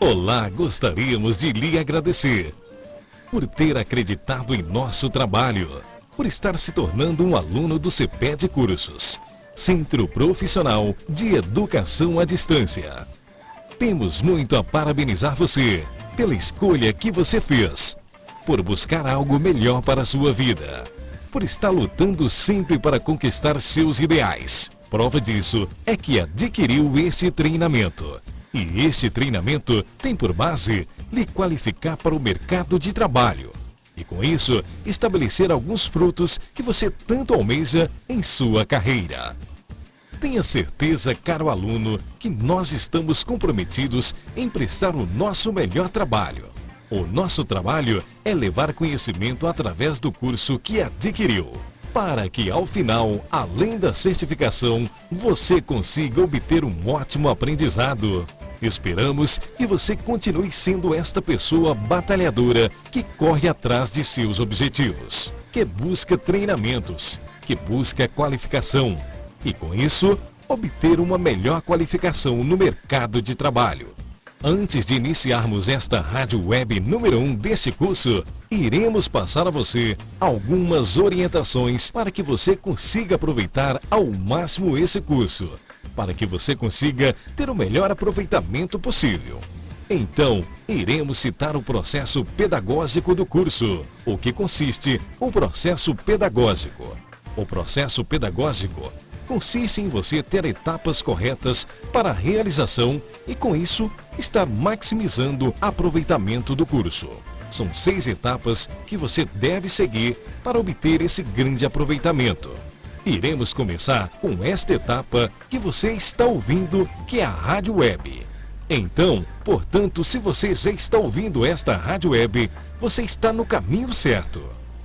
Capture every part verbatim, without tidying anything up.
Olá, gostaríamos de lhe agradecer por ter acreditado em nosso trabalho, por estar se tornando um aluno do CEPED Cursos, Centro Profissional de Educação à Distância. Temos muito a parabenizar você pela escolha que você fez, por buscar algo melhor para a sua vida, por estar lutando sempre para conquistar seus ideais. Prova disso é que adquiriu esse treinamento. E este treinamento tem por base lhe qualificar para o mercado de trabalho. E com isso, estabelecer alguns frutos que você tanto almeja em sua carreira. Tenha certeza, caro aluno, que nós estamos comprometidos em prestar o nosso melhor trabalho. O nosso trabalho é levar conhecimento através do curso que adquiriu, para que ao final, além da certificação, você consiga obter um ótimo aprendizado. Esperamos que você continue sendo esta pessoa batalhadora que corre atrás de seus objetivos, que busca treinamentos, que busca qualificação e, com isso, obter uma melhor qualificação no mercado de trabalho. Antes de iniciarmos esta rádio web número um deste curso, iremos passar a você algumas orientações para que você consiga aproveitar ao máximo esse curso, para que você consiga ter o melhor aproveitamento possível. Então, iremos citar o processo pedagógico do curso. O que consiste o processo pedagógico? O processo pedagógico consiste em você ter etapas corretas para a realização e, com isso, estar maximizando aproveitamento do curso. São seis etapas que você deve seguir para obter esse grande aproveitamento. Iremos começar com esta etapa que você está ouvindo, que é a rádio web. Então, portanto, se você já está ouvindo esta rádio web, você está no caminho certo.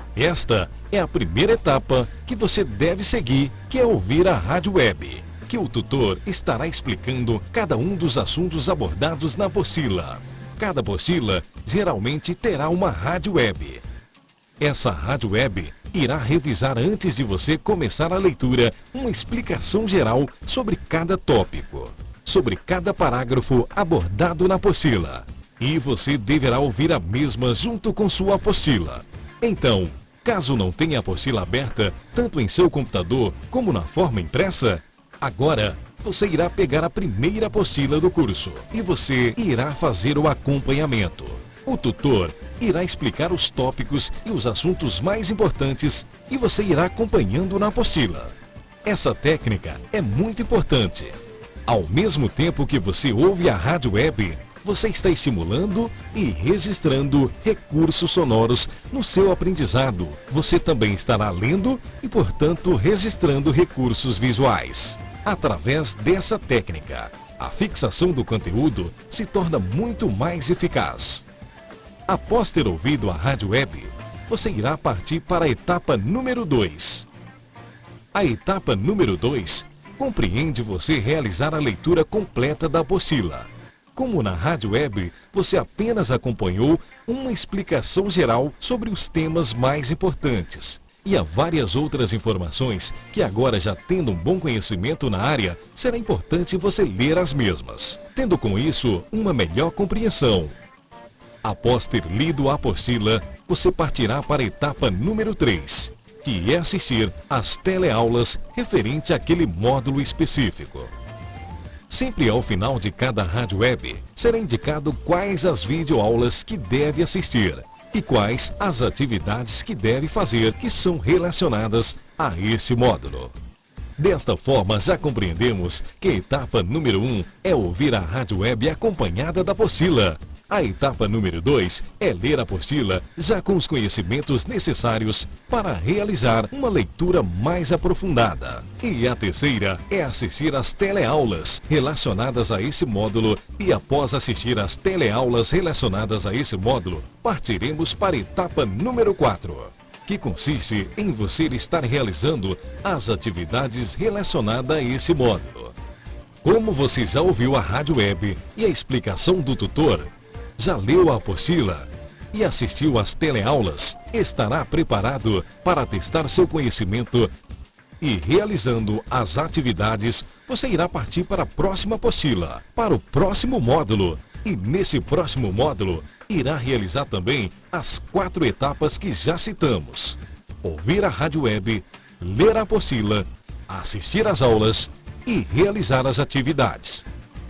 Esta é a primeira etapa que você deve seguir, que é ouvir a rádio web, que o tutor estará explicando cada um dos assuntos abordados na apostila. Cada apostila geralmente terá uma rádio web. Essa rádio web irá revisar, antes de você começar a leitura, uma explicação geral sobre cada tópico, sobre cada parágrafo abordado na apostila. E você deverá ouvir a mesma junto com sua apostila. Então, caso não tenha a apostila aberta, tanto em seu computador como na forma impressa, agora você irá pegar a primeira apostila do curso e você irá fazer o acompanhamento. O tutor irá explicar os tópicos e os assuntos mais importantes e você irá acompanhando na apostila. Essa técnica é muito importante. Ao mesmo tempo que você ouve a rádio web, você está estimulando e registrando recursos sonoros no seu aprendizado. Você também estará lendo e, portanto, registrando recursos visuais. Através dessa técnica, a fixação do conteúdo se torna muito mais eficaz. Após ter ouvido a rádio web, você irá partir para a etapa número dois. A etapa número dois compreende você realizar a leitura completa da apostila. Como na rádio web, você apenas acompanhou uma explicação geral sobre os temas mais importantes. E há várias outras informações que agora, já tendo um bom conhecimento na área, será importante você ler as mesmas, tendo com isso uma melhor compreensão. Após ter lido a apostila, você partirá para a etapa número três, que é assistir às teleaulas referente àquele módulo específico. Sempre ao final de cada rádio web, será indicado quais as videoaulas que deve assistir e quais as atividades que deve fazer que são relacionadas a esse módulo. Desta forma, já compreendemos que a etapa número um é ouvir a rádio web acompanhada da apostila. A etapa número dois é ler a apostila já com os conhecimentos necessários para realizar uma leitura mais aprofundada. E a terceira é assistir às teleaulas relacionadas a esse módulo e, após assistir às teleaulas relacionadas a esse módulo, partiremos para a etapa número quatro, que consiste em você estar realizando as atividades relacionadas a esse módulo. Como você já ouviu a rádio web e a explicação do tutor, já leu a apostila e assistiu às teleaulas, estará preparado para testar seu conhecimento e, realizando as atividades, você irá partir para a próxima apostila, para o próximo módulo, E nesse próximo módulo, irá realizar também as quatro etapas que já citamos: ouvir a rádio web, ler a apostila, assistir às aulas e realizar as atividades.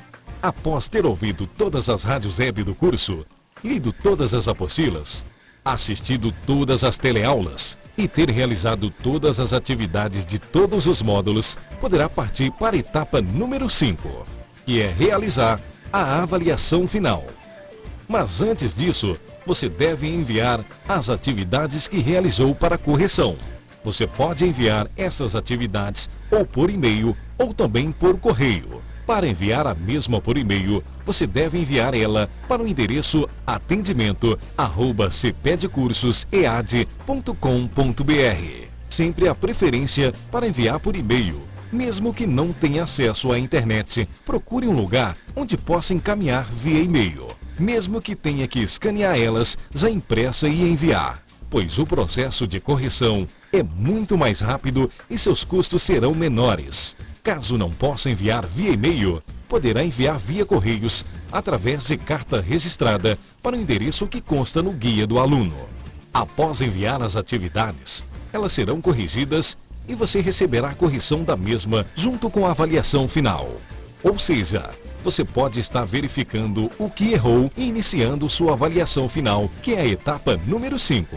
Após ter ouvido todas as rádios web do curso, lido todas as apostilas, assistido todas as teleaulas e ter realizado todas as atividades de todos os módulos, poderá partir para a etapa número cinco, que é realizar a avaliação final. Mas antes disso, você deve enviar as atividades que realizou para correção. Você pode enviar essas atividades ou por e-mail ou também por correio. Para enviar a mesma por e-mail, você deve enviar ela para o endereço atendimento arroba cepedcursos e a d ponto com ponto b r. Sempre a preferência para enviar por e-mail. Mesmo que não tenha acesso à internet, procure um lugar onde possa encaminhar via e-mail. Mesmo que tenha que escanear elas já impressa e enviar, pois o processo de correção é muito mais rápido e seus custos serão menores. Caso não possa enviar via e-mail, poderá enviar via correios através de carta registrada para o endereço que consta no guia do aluno. Após enviar as atividades, elas serão corrigidas e você receberá a correção da mesma junto com a avaliação final. Ou seja, você pode estar verificando o que errou e iniciando sua avaliação final, que é a etapa número cinco.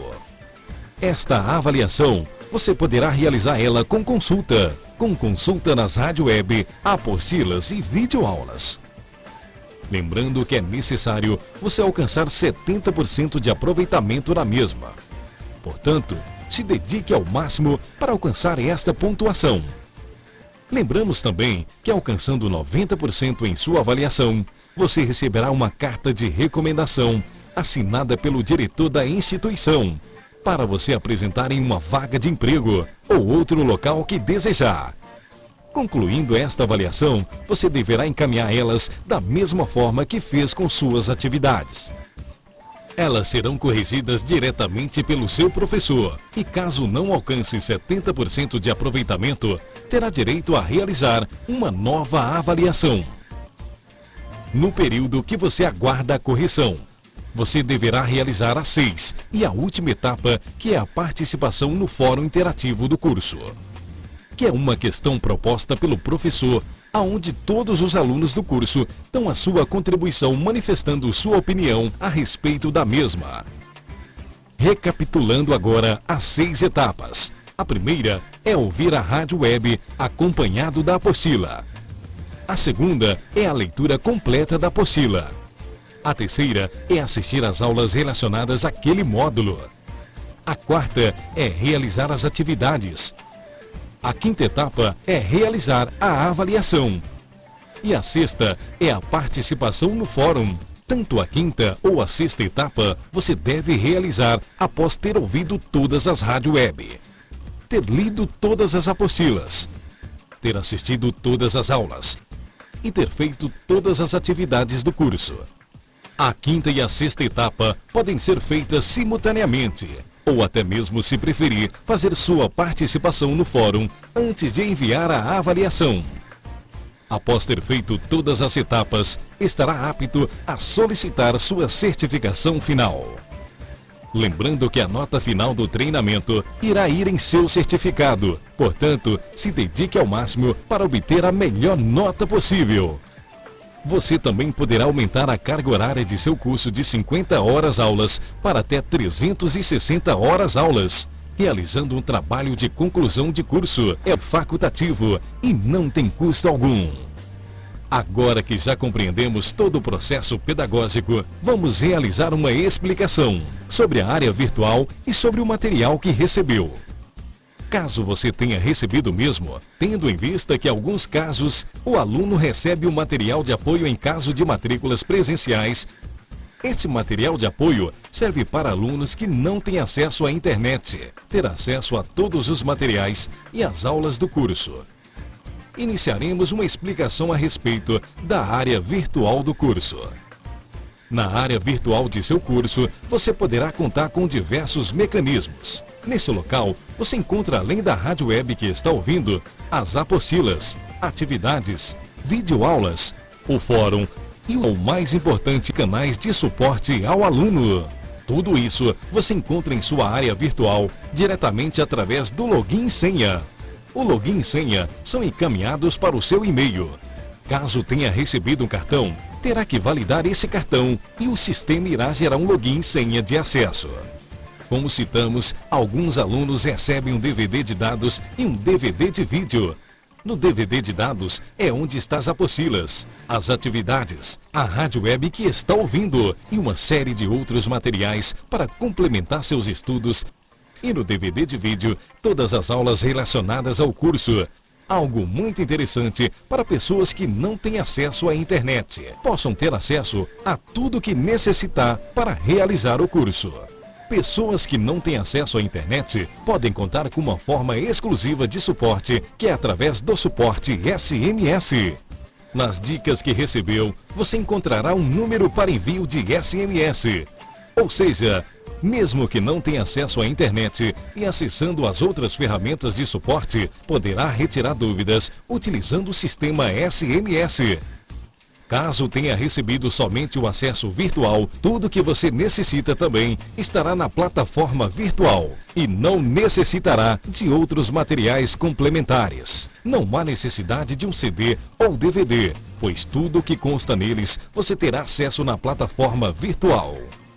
Esta avaliação, você poderá realizar ela com consulta, com consulta nas rádio web, apostilas e videoaulas. Lembrando que é necessário você alcançar setenta por cento de aproveitamento na mesma. Portanto, se dedique ao máximo para alcançar esta pontuação. Lembramos também que alcançando noventa por cento em sua avaliação, você receberá uma carta de recomendação assinada pelo diretor da instituição, para você apresentar em uma vaga de emprego ou outro local que desejar. Concluindo esta avaliação, você deverá encaminhar elas da mesma forma que fez com suas atividades. Elas serão corrigidas diretamente pelo seu professor e, caso não alcance setenta por cento de aproveitamento, terá direito a realizar uma nova avaliação. No período que você aguarda a correção, você deverá realizar a seis e a última etapa, que é a participação no fórum interativo do curso, que é uma questão proposta pelo professor, aonde todos os alunos do curso dão a sua contribuição manifestando sua opinião a respeito da mesma. Recapitulando agora as seis etapas. A primeira é ouvir a rádio web acompanhado da apostila. A segunda é a leitura completa da apostila. A terceira é assistir às aulas relacionadas àquele módulo. A quarta é realizar as atividades. A quinta etapa é realizar a avaliação. E a sexta é a participação no fórum. Tanto a quinta ou a sexta etapa você deve realizar após ter ouvido todas as rádio web, ter lido todas as apostilas, ter assistido todas as aulas e ter feito todas as atividades do curso. A quinta e a sexta etapa podem ser feitas simultaneamente, ou até mesmo, se preferir, fazer sua participação no fórum antes de enviar a avaliação. Após ter feito todas as etapas, estará apto a solicitar sua certificação final. Lembrando que a nota final do treinamento irá ir em seu certificado, portanto, se dedique ao máximo para obter a melhor nota possível. Você também poderá aumentar a carga horária de seu curso de cinquenta horas aulas para até trezentas e sessenta horas aulas, realizando um trabalho de conclusão de curso. É facultativo e não tem custo algum. Agora que já compreendemos todo o processo pedagógico, vamos realizar uma explicação sobre a área virtual e sobre o material que recebeu. Caso você tenha recebido mesmo, tendo em vista que em alguns casos o aluno recebe o material de apoio em caso de matrículas presenciais, este material de apoio serve para alunos que não têm acesso à internet, ter acesso a todos os materiais e às aulas do curso. Iniciaremos uma explicação a respeito da área virtual do curso. Na área virtual de seu curso, você poderá contar com diversos mecanismos. Nesse local, você encontra, além da rádio web que está ouvindo, as apostilas, atividades, videoaulas, o fórum, e o mais importante, canais de suporte ao aluno. Tudo isso você encontra em sua área virtual diretamente através do login e senha. O login e senha são encaminhados para o seu e-mail. Caso tenha recebido um cartão, terá que validar esse cartão e o sistema irá gerar um login e senha de acesso. Como citamos, alguns alunos recebem um D V D de dados e um D V D de vídeo. No D V D de dados é onde estão as apostilas, as atividades, a rádio web que está ouvindo e uma série de outros materiais para complementar seus estudos. E no D V D de vídeo, todas as aulas relacionadas ao curso. Algo muito interessante para pessoas que não têm acesso à internet, possam ter acesso a tudo que necessitar para realizar o curso. Pessoas que não têm acesso à internet podem contar com uma forma exclusiva de suporte, que é através do suporte S M S. Nas dicas que recebeu, você encontrará um número para envio de S M S. Ou seja, mesmo que não tenha acesso à internet e acessando as outras ferramentas de suporte, poderá retirar dúvidas utilizando o sistema S M S. Caso tenha recebido somente o acesso virtual, tudo que você necessita também estará na plataforma virtual e não necessitará de outros materiais complementares. Não há necessidade de um C D ou D V D, pois tudo que consta neles você terá acesso na plataforma virtual.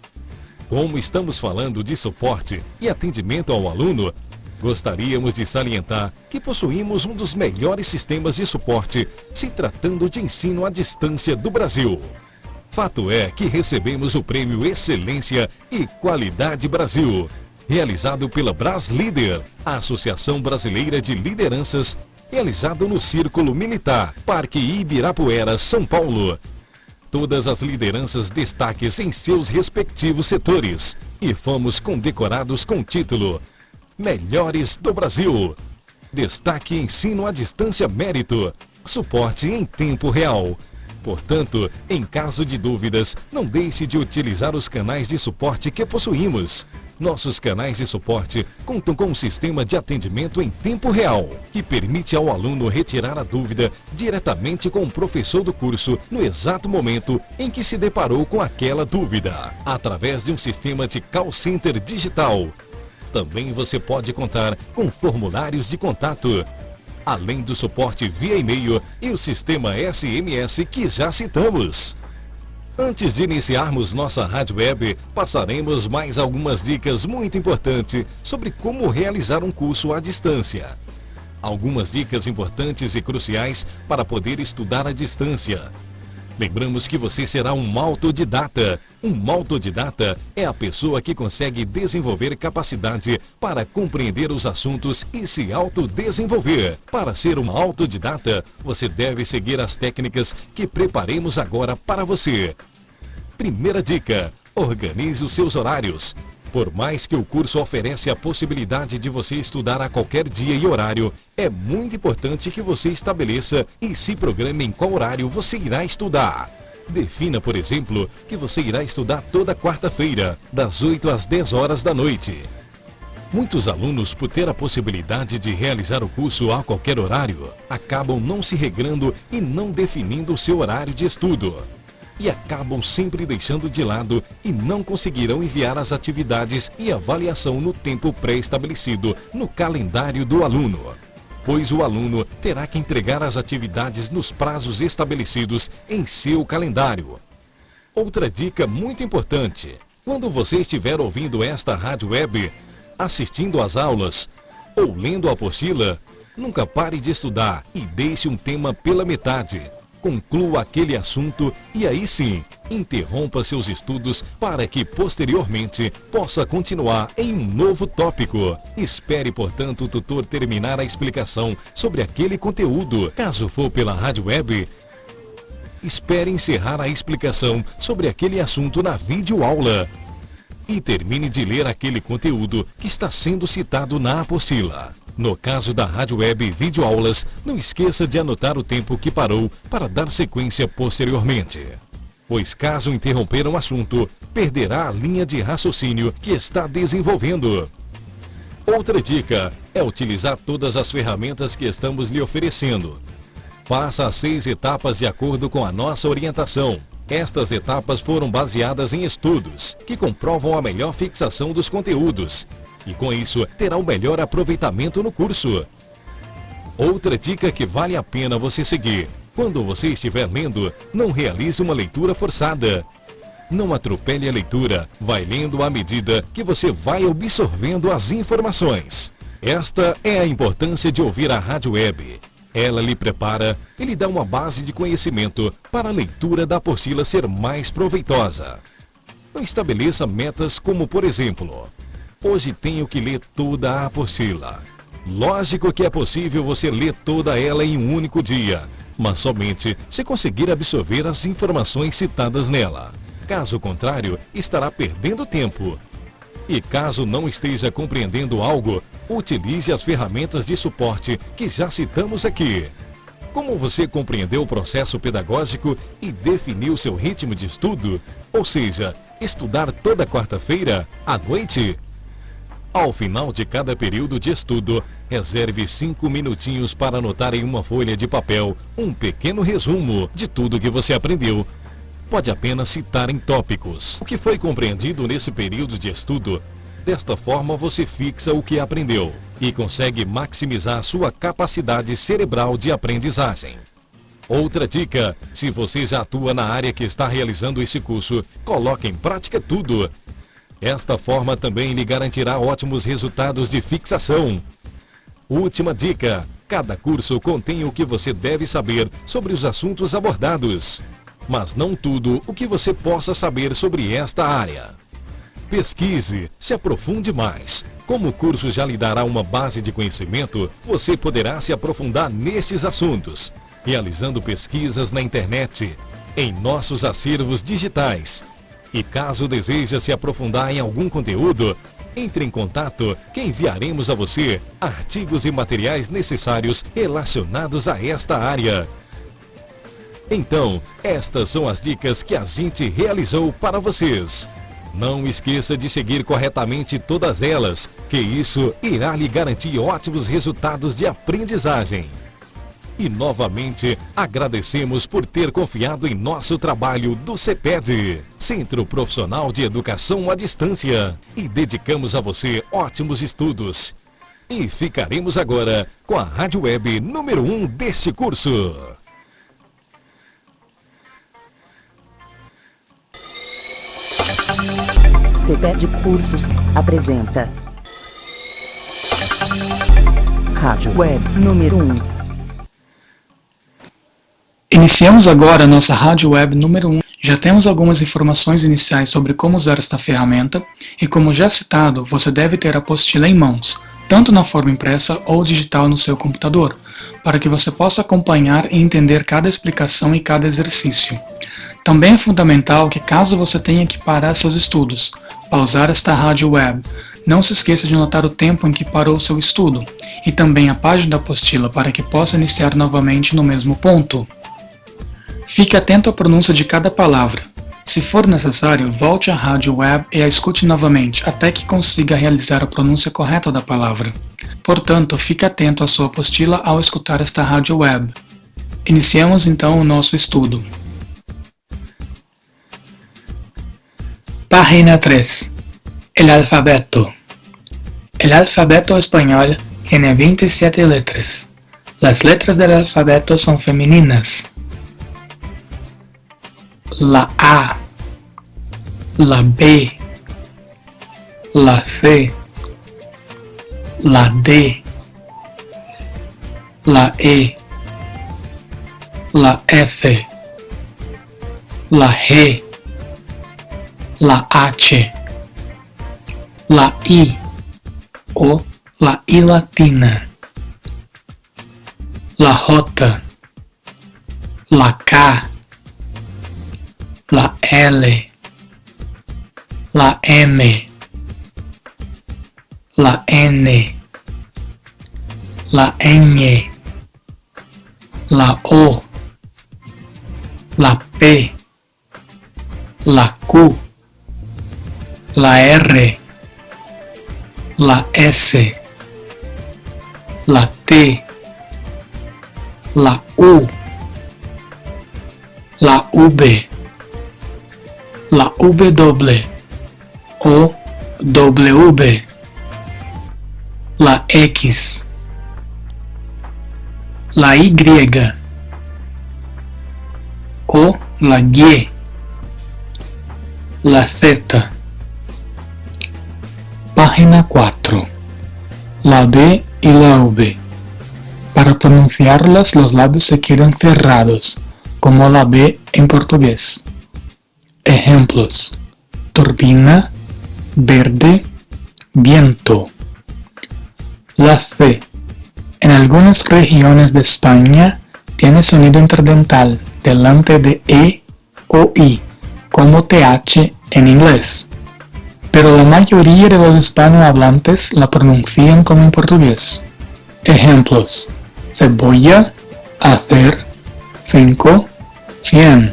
Como estamos falando de suporte e atendimento ao aluno, gostaríamos de salientar que possuímos um dos melhores sistemas de suporte se tratando de ensino à distância do Brasil. Fato é que recebemos o prêmio Excelência e Qualidade Brasil, realizado pela Braslider, a Associação Brasileira de Lideranças, realizado no Círculo Militar, Parque Ibirapuera, São Paulo. Todas as lideranças destaques em seus respectivos setores e fomos condecorados com o título Melhores do Brasil. Destaque Ensino à Distância Mérito. Suporte em tempo real. Portanto, em caso de dúvidas, não deixe de utilizar os canais de suporte que possuímos. Nossos canais de suporte contam com um sistema de atendimento em tempo real, que permite ao aluno retirar a dúvida diretamente com o professor do curso no exato momento em que se deparou com aquela dúvida, através de um sistema de call center digital. Também você pode contar com formulários de contato, além do suporte via e-mail e o sistema S M S que já citamos. Antes de iniciarmos nossa rádio web, passaremos mais algumas dicas muito importantes sobre como realizar um curso à distância. Algumas dicas importantes e cruciais para poder estudar à distância. Lembramos que você será um autodidata. Um autodidata é a pessoa que consegue desenvolver capacidade para compreender os assuntos e se autodesenvolver. Para ser um autodidata, você deve seguir as técnicas que preparemos agora para você. Primeira dica: organize os seus horários. Por mais que o curso ofereça a possibilidade de você estudar a qualquer dia e horário, é muito importante que você estabeleça e se programe em qual horário você irá estudar. Defina, por exemplo, que você irá estudar toda quarta-feira, das oito às dez horas da noite. Muitos alunos, por ter a possibilidade de realizar o curso a qualquer horário, acabam não se regrando e não definindo o seu horário de estudo. E acabam sempre deixando de lado e não conseguirão enviar as atividades e avaliação no tempo pré-estabelecido no calendário do aluno, pois o aluno terá que entregar as atividades nos prazos estabelecidos em seu calendário. Outra dica muito importante: quando você estiver ouvindo esta rádio web, assistindo às aulas ou lendo a apostila, nunca pare de estudar e deixe um tema pela metade. Conclua aquele assunto e aí sim, interrompa seus estudos para que posteriormente possa continuar em um novo tópico. Espere, portanto, o tutor terminar a explicação sobre aquele conteúdo. Caso for pela rádio web, espere encerrar a explicação sobre aquele assunto na videoaula e termine de ler aquele conteúdo que está sendo citado na apostila. No caso da rádio web e videoaulas, não esqueça de anotar o tempo que parou para dar sequência posteriormente, pois caso interromper um assunto, perderá a linha de raciocínio que está desenvolvendo. Outra dica é utilizar todas as ferramentas que estamos lhe oferecendo. Faça as seis etapas de acordo com a nossa orientação. Estas etapas foram baseadas em estudos que comprovam a melhor fixação dos conteúdos e, com isso, terá o melhor aproveitamento no curso. Outra dica que vale a pena você seguir: quando você estiver lendo, não realize uma leitura forçada. Não atropele a leitura, vai lendo à medida que você vai absorvendo as informações. Esta é a importância de ouvir a Rádio Web. Ela lhe prepara e lhe dá uma base de conhecimento para a leitura da apostila ser mais proveitosa. Não estabeleça metas como, por exemplo, hoje tenho que ler toda a apostila. Lógico que é possível você ler toda ela em um único dia, mas somente se conseguir absorver as informações citadas nela. Caso contrário, estará perdendo tempo. E caso não esteja compreendendo algo, utilize as ferramentas de suporte que já citamos aqui. Como você compreendeu o processo pedagógico e definiu seu ritmo de estudo, ou seja, estudar toda quarta-feira à noite? Ao final de cada período de estudo, reserve cinco minutinhos para anotar em uma folha de papel um pequeno resumo de tudo que você aprendeu. Pode apenas citar em tópicos o que foi compreendido nesse período de estudo. Desta forma, você fixa o que aprendeu e consegue maximizar sua capacidade cerebral de aprendizagem. Outra dica: se você já atua na área que está realizando esse curso, coloque em prática tudo. Esta forma também lhe garantirá ótimos resultados de fixação. Última dica: cada curso contém o que você deve saber sobre os assuntos abordados, mas não tudo o que você possa saber sobre esta área. Pesquise, se aprofunde mais. Como o curso já lhe dará uma base de conhecimento, você poderá se aprofundar nestes assuntos, realizando pesquisas na internet, em nossos acervos digitais. E caso deseje se aprofundar em algum conteúdo, entre em contato que enviaremos a você artigos e materiais necessários relacionados a esta área. Então, estas são as dicas que a gente realizou para vocês. Não esqueça de seguir corretamente todas elas, que isso irá lhe garantir ótimos resultados de aprendizagem. E novamente, agradecemos por ter confiado em nosso trabalho do CEPED, Centro Profissional de Educação à Distância, e dedicamos a você ótimos estudos. E ficaremos agora com a Rádio Web número um deste curso. CEPED Cursos apresenta Rádio Web número um. Iniciamos agora a nossa Rádio Web número um. Já temos algumas informações iniciais sobre como usar esta ferramenta e, como já citado, você deve ter a apostila em mãos, tanto na forma impressa ou digital no seu computador, para que você possa acompanhar e entender cada explicação e cada exercício. Também é fundamental que, caso você tenha que parar seus estudos, pausar esta Rádio Web, não se esqueça de anotar o tempo em que parou seu estudo e também a página da apostila para que possa iniciar novamente no mesmo ponto. Fique atento à pronúncia de cada palavra. Se for necessário, volte à Rádio Web e a escute novamente até que consiga realizar a pronúncia correta da palavra. Portanto, fique atento à sua apostila ao escutar esta Rádio Web. Iniciamos então o nosso estudo. Página tres. El alfabeto. El alfabeto español tiene veintisiete letras. Las letras del alfabeto son femeninas. La A, la B, la C, la D, la E, la F, la G, la H, la I o la I latina, la J, la K, la L, la M, la N, la Ñ, la O, la P, la Q, la R, la S, la T, la U, la V, W o W, la X, la Y o la Y, la Z. Página cuatro. La B y la V. Para pronunciarlas los labios se quedan cerrados, como la B en portugués. Ejemplos: turbina, verde, viento. La C. En algunas regiones de España tiene sonido interdental delante de E o I, como T H en inglés, pero la mayoría de los hispanohablantes la pronuncian como en portugués. Ejemplos: cebolla, hacer, cinco, cien.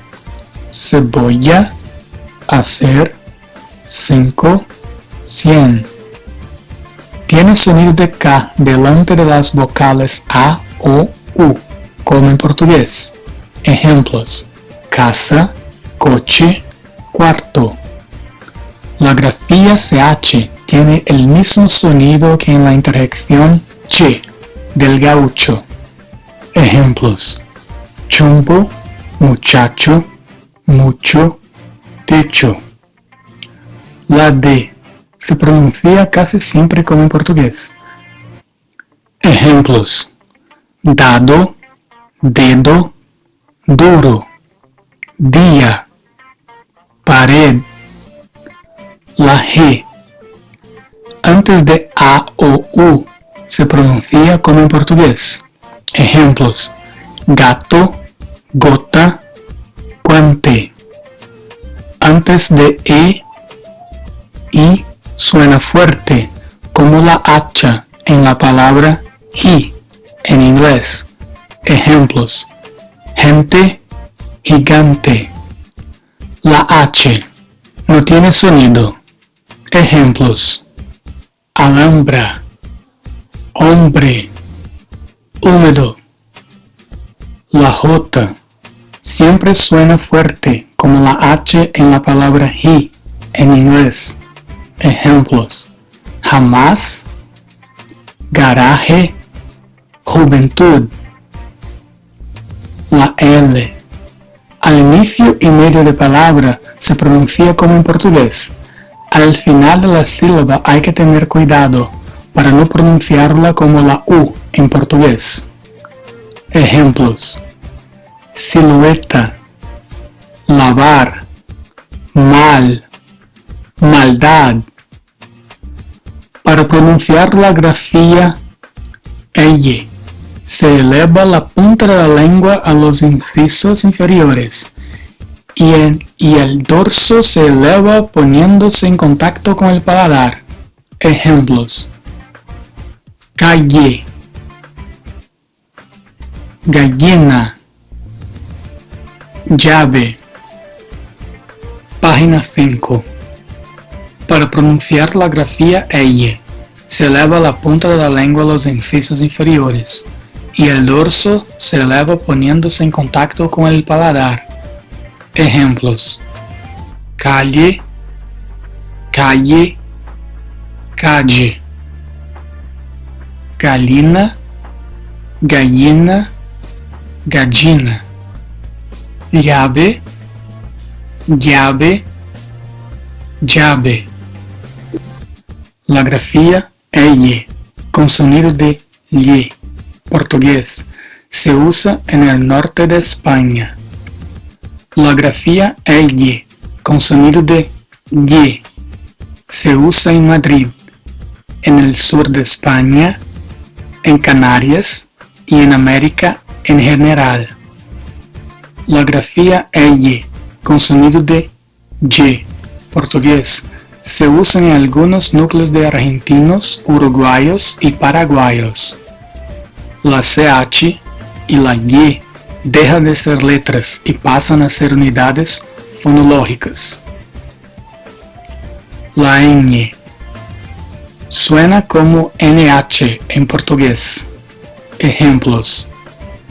Cebolla, hacer, cinco, cien. Tiene sonido de K delante de las vocales A o U, como en portugués. Ejemplos: casa, coche, cuarto. La grafía C H tiene el mismo sonido que en la interjección che del gaucho. Ejemplos: chumbo, muchacho, mucho, techo. La D se pronuncia casi siempre como en portugués. Ejemplos: dado, dedo, duro, día, pared. La G, antes de A o U, se pronuncia como en portugués. Ejemplos: gato, gota, guante. Antes de E, I, suena fuerte, como la hacha en la palabra he, en inglés. Ejemplos: gente, gigante. La H no tiene sonido. Ejemplos: alhambra, hombre, húmedo. La J siempre suena fuerte como la H en la palabra he en inglés. Ejemplos: jamás, garaje, juventud. La L al inicio y medio de palabra se pronuncia como en portugués. Al final de la sílaba hay que tener cuidado para no pronunciarla como la U en portugués. Ejemplos: silueta, lavar, mal, maldad. Para pronunciar la grafía elle, se eleva la punta de la lengua a los incisos inferiores y el, y el dorso se eleva poniéndose en contacto con el paladar. Ejemplos: calle, gallina, llave. Página cinco. Para pronunciar la grafía elle, se eleva la punta de la lengua a los incisos inferiores y el dorso se eleva poniéndose en contacto con el paladar. Ejemplos: calle, calle, calle. Galina, gallina, gallina. Llave, llave, llave. La grafía elle, con sonido de lle, portugués, se usa en el norte de España. La grafía elle, con sonido de ye, se usa en Madrid, en el sur de España, en Canarias y en América en general. La grafía elle, con sonido de ye, portugués, se usa en algunos núcleos de argentinos, uruguayos y paraguayos. La C H y la Y dejan de ser letras y pasan a ser unidades fonológicas. La ñ suena como N H en portugués. Ejemplos: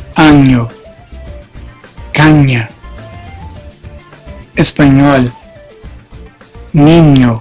año, caña. Español, niño.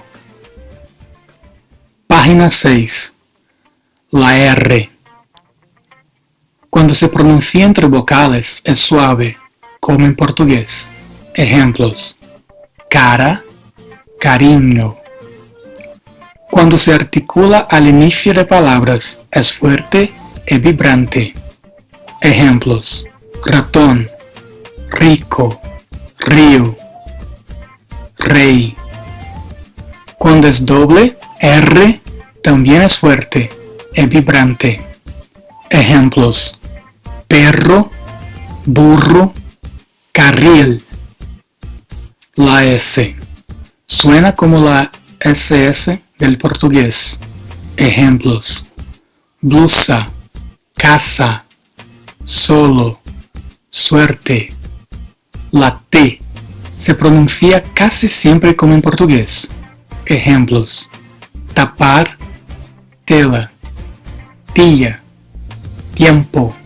Página seis. La R. Cuando se pronuncia entre vocales es suave, como en portugués. Ejemplos: cara, cariño. Cuando se articula al inicio de palabras es fuerte y vibrante. Ejemplos: ratón, rico, río, rey. Cuando es doble, R, también es fuerte y vibrante. Ejemplos: perro, burro, carril. La S suena como la S S del portugués. Ejemplos: blusa, casa, solo, suerte. La T se pronuncia casi siempre como en portugués. Ejemplos: tapar, tela, tía, tiempo.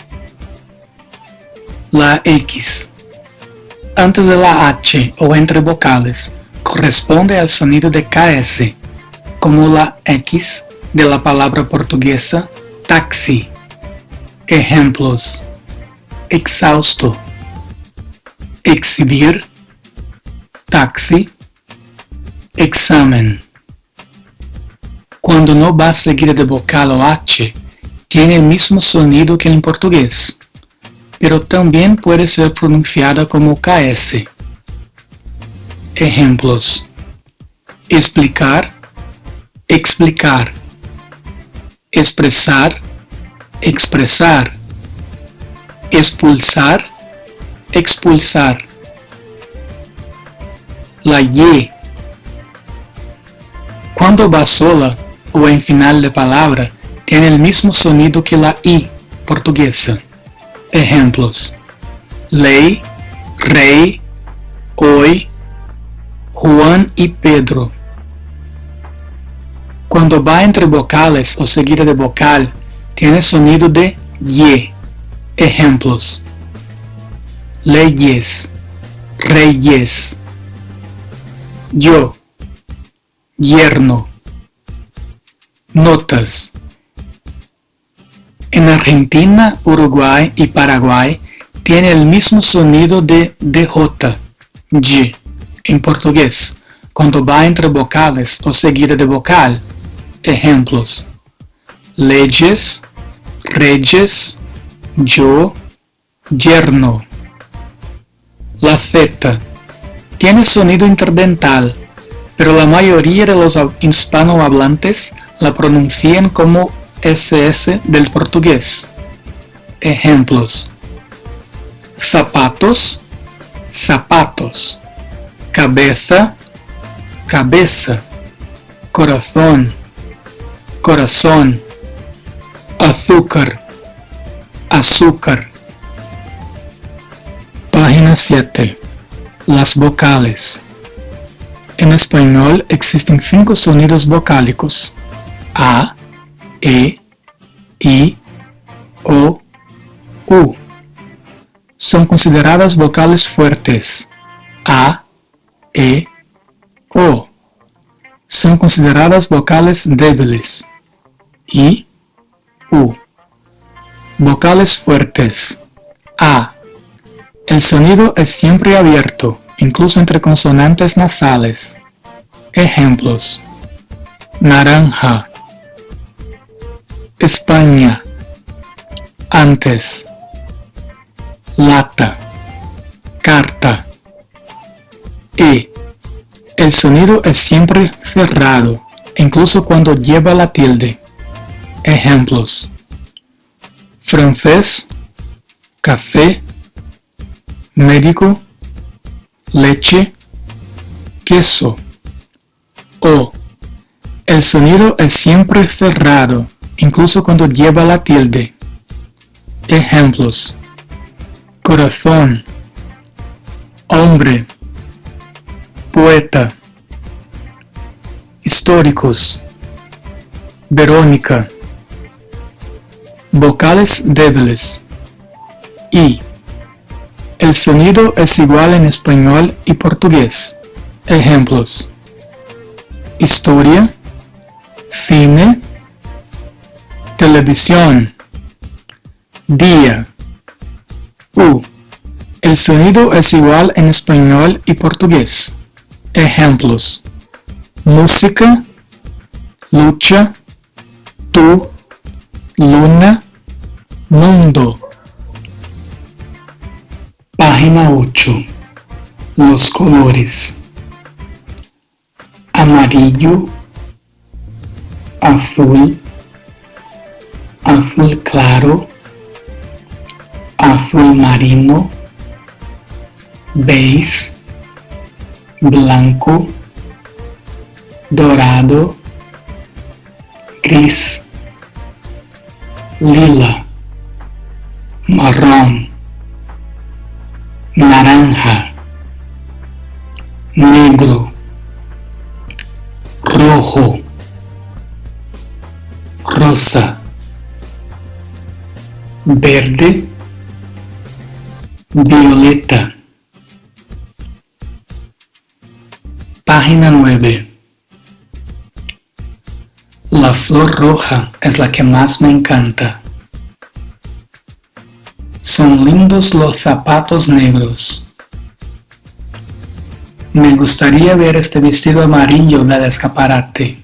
La X, antes de la H o entre vocales, corresponde al sonido de K S, como la X de la palabra portuguesa táxi. Ejemplos: exhausto, exhibir, táxi, examen. Cuando no va seguida de vocal o H, tiene el mismo sonido que en portugués, pero también puede ser pronunciada como K S. Ejemplos: explicar, explicar, expresar, expresar, expulsar, expulsar. La Y, cuando va sola o en final de palabra, tiene el mismo sonido que la I portuguesa. Ejemplos: ley, rey, hoy, Juan y Pedro. Cuando va entre vocales o seguida de vocal, tiene sonido de Y. Ejemplos: leyes, reyes, yo, yerno, notas. En Argentina, Uruguay y Paraguay tiene el mismo sonido de D J, Y, en portugués, cuando va entre vocales o seguida de vocal. Ejemplos: leyes, reyes, yo, yerno. La Z tiene sonido interdental, pero la mayoría de los hispanohablantes la pronuncian como S S del portugués. Ejemplos: zapatos, zapatos, cabeza, cabeza, corazón, corazón, azúcar, azúcar. Página siete. Las vocales. En español existen cinco sonidos vocálicos: A, E, I, O, U. Son consideradas vocales fuertes. A, E, O. Son consideradas vocales débiles. I, U. Vocales fuertes. A. El sonido es siempre abierto, incluso entre consonantes nasales. Ejemplos: naranja, España, antes, lata, carta. E. El sonido es siempre cerrado, incluso cuando lleva la tilde. Ejemplos: francés, café, médico, leche, queso. O. El sonido es siempre cerrado, incluso cuando lleva la tilde. Ejemplos: corazón, hombre, poeta. Históricos: Verónica. Vocales débiles. I. El sonido es igual en español y portugués. Ejemplos: historia, cine, televisión, día. U. El sonido es igual en español y portugués. Ejemplos: música, lucha, tú, luna, mundo. Página ocho. Los colores: amarillo, azul, azul claro, azul marino, beige, blanco, dorado, gris, lila, marrón, naranja, negro, rojo, rosa, verde, violeta. Página nueve. La flor roja es la que más me encanta. Son lindos los zapatos negros. Me gustaría ver este vestido amarillo del escaparate.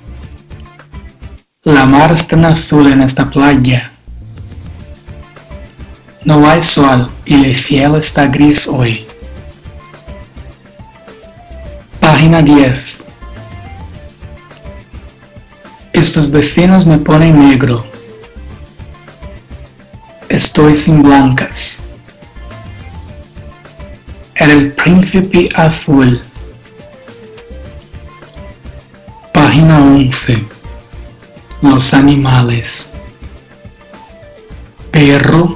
La mar es tan azul en esta playa. No hay sol y el cielo está gris hoy. Página diez. Estos vecinos me ponen negro. Estoy sin blancas. Era el príncipe azul. Página once. Los animales: perro,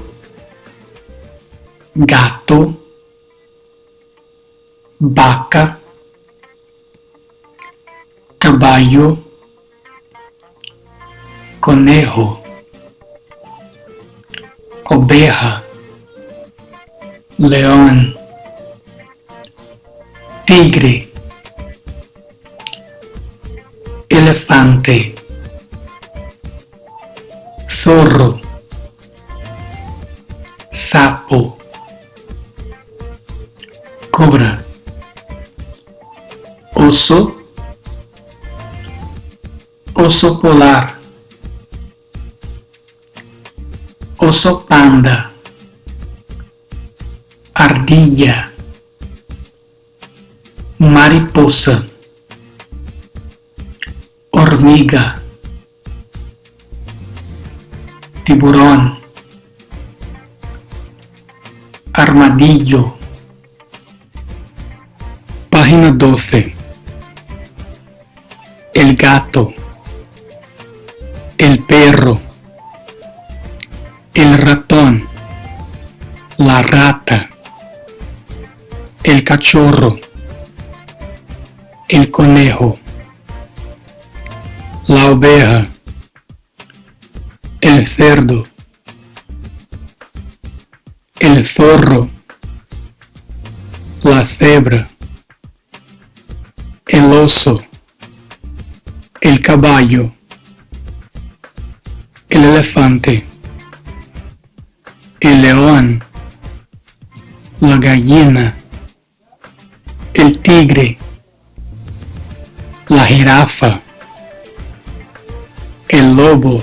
gato, vaca, caballo, conejo, oveja, león, tigre, elefante, zorro, sapo, cobra, oso, oso polar, oso panda, ardilla, mariposa, hormiga, tiburón, armadillo. Página doce. El gato, el perro, el ratón, la rata, el cachorro, el conejo, la oveja, el cerdo, el zorro, la cebra, el oso, el caballo, el elefante, el león, la gallina, el tigre, la jirafa, el lobo,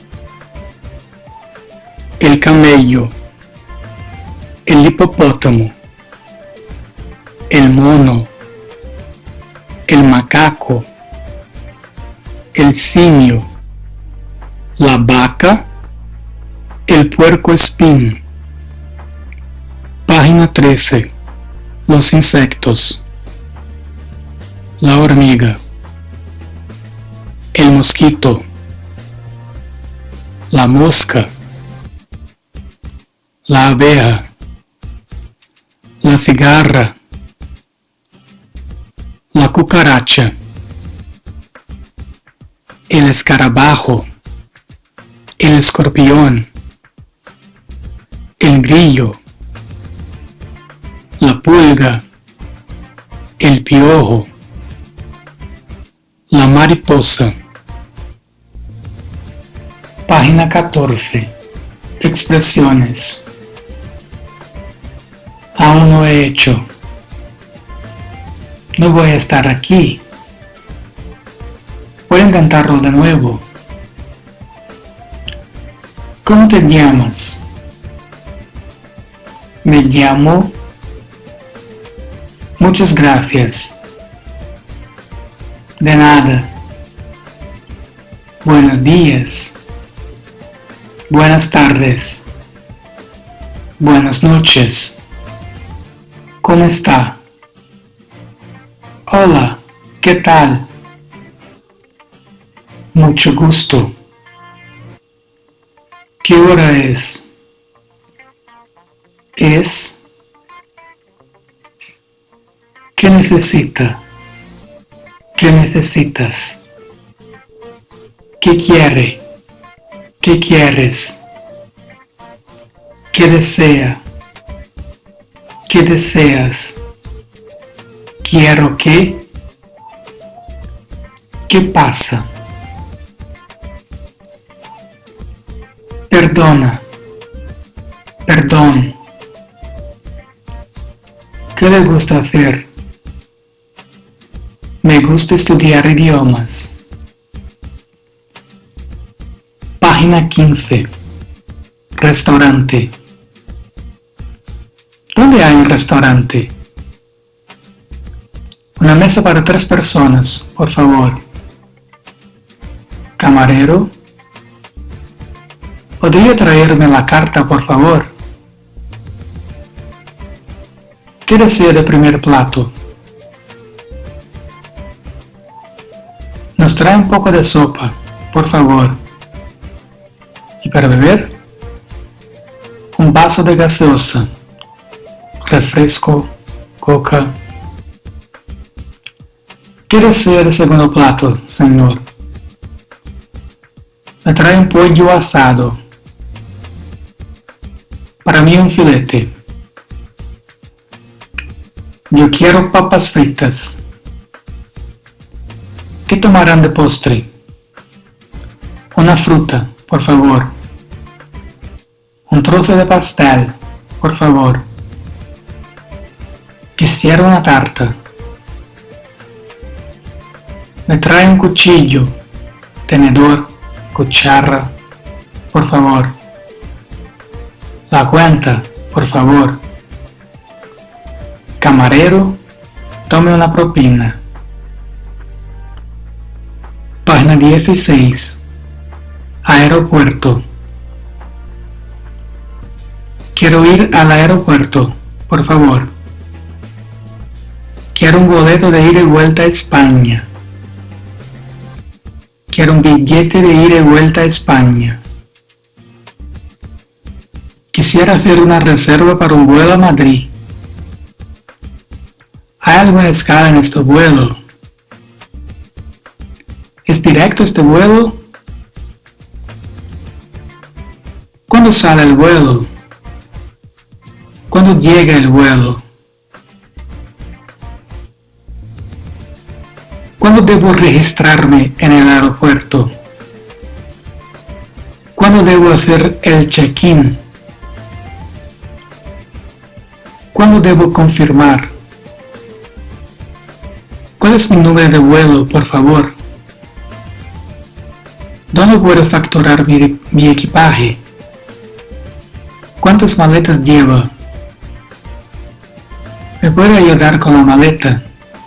el camello, el hipopótamo, el mono, el macaco, el simio, la vaca, el puercoespín. Página trece. Los insectos: la hormiga, el mosquito, la mosca, la abeja, la cigarra, la cucaracha, el escarabajo, el escorpión, el grillo, la pulga, el piojo, La mariposa. Página catorce. Expresiones. Aún no he hecho. No voy a estar aquí. Voy a intentarlo de nuevo. ¿Cómo te llamas? Me llamo. Muchas gracias. De nada. Buenos días. Buenas tardes. Buenas noches. ¿Cómo está? Hola, ¿qué tal? Mucho gusto. ¿Qué hora es? Es. ¿Qué necesita? ¿Qué necesitas? ¿Qué quiere? ¿Qué quieres? ¿Qué desea? ¿Qué deseas? ¿Quiero qué? ¿Qué pasa? Perdona. Perdón. ¿Qué le gusta hacer? Me gusta estudiar idiomas. Página quince. Restaurante. ¿Dónde hay un restaurante? Una mesa para tres personas, por favor. Camarero. ¿Podría traerme la carta, por favor? ¿Qué desea de primer plato? Nos trae un poco de sopa, por favor. ¿Y para beber? Un vaso de gaseosa, refresco, coca. ¿Qué desea de segundo plato, señor? Me trae un pollo asado. Para mí un filete. Yo quiero papas fritas. ¿Qué tomarán de postre? Una fruta, por favor. Un trozo de pastel, por favor. Quisiera una tarta. Me trae un cuchillo, tenedor, cuchara, por favor. La cuenta, por favor. Camarero, tome una propina. Página dieciséis. Aeropuerto. Quiero ir al aeropuerto, por favor. Quiero un boleto de ida y vuelta a España. Quiero un billete de ida y vuelta a España. Quisiera hacer una reserva para un vuelo a Madrid. ¿Hay alguna escala en este vuelo? ¿Es directo este vuelo? ¿Cuándo sale el vuelo? ¿Cuándo llega el vuelo? ¿Cuándo debo registrarme en el aeropuerto? ¿Cuándo debo hacer el check-in? ¿Cuándo debo confirmar? ¿Cuál es mi número de vuelo, por favor? ¿Dónde puedo facturar mi, mi equipaje? ¿Cuántas maletas lleva? ¿Me puede ayudar con la maleta?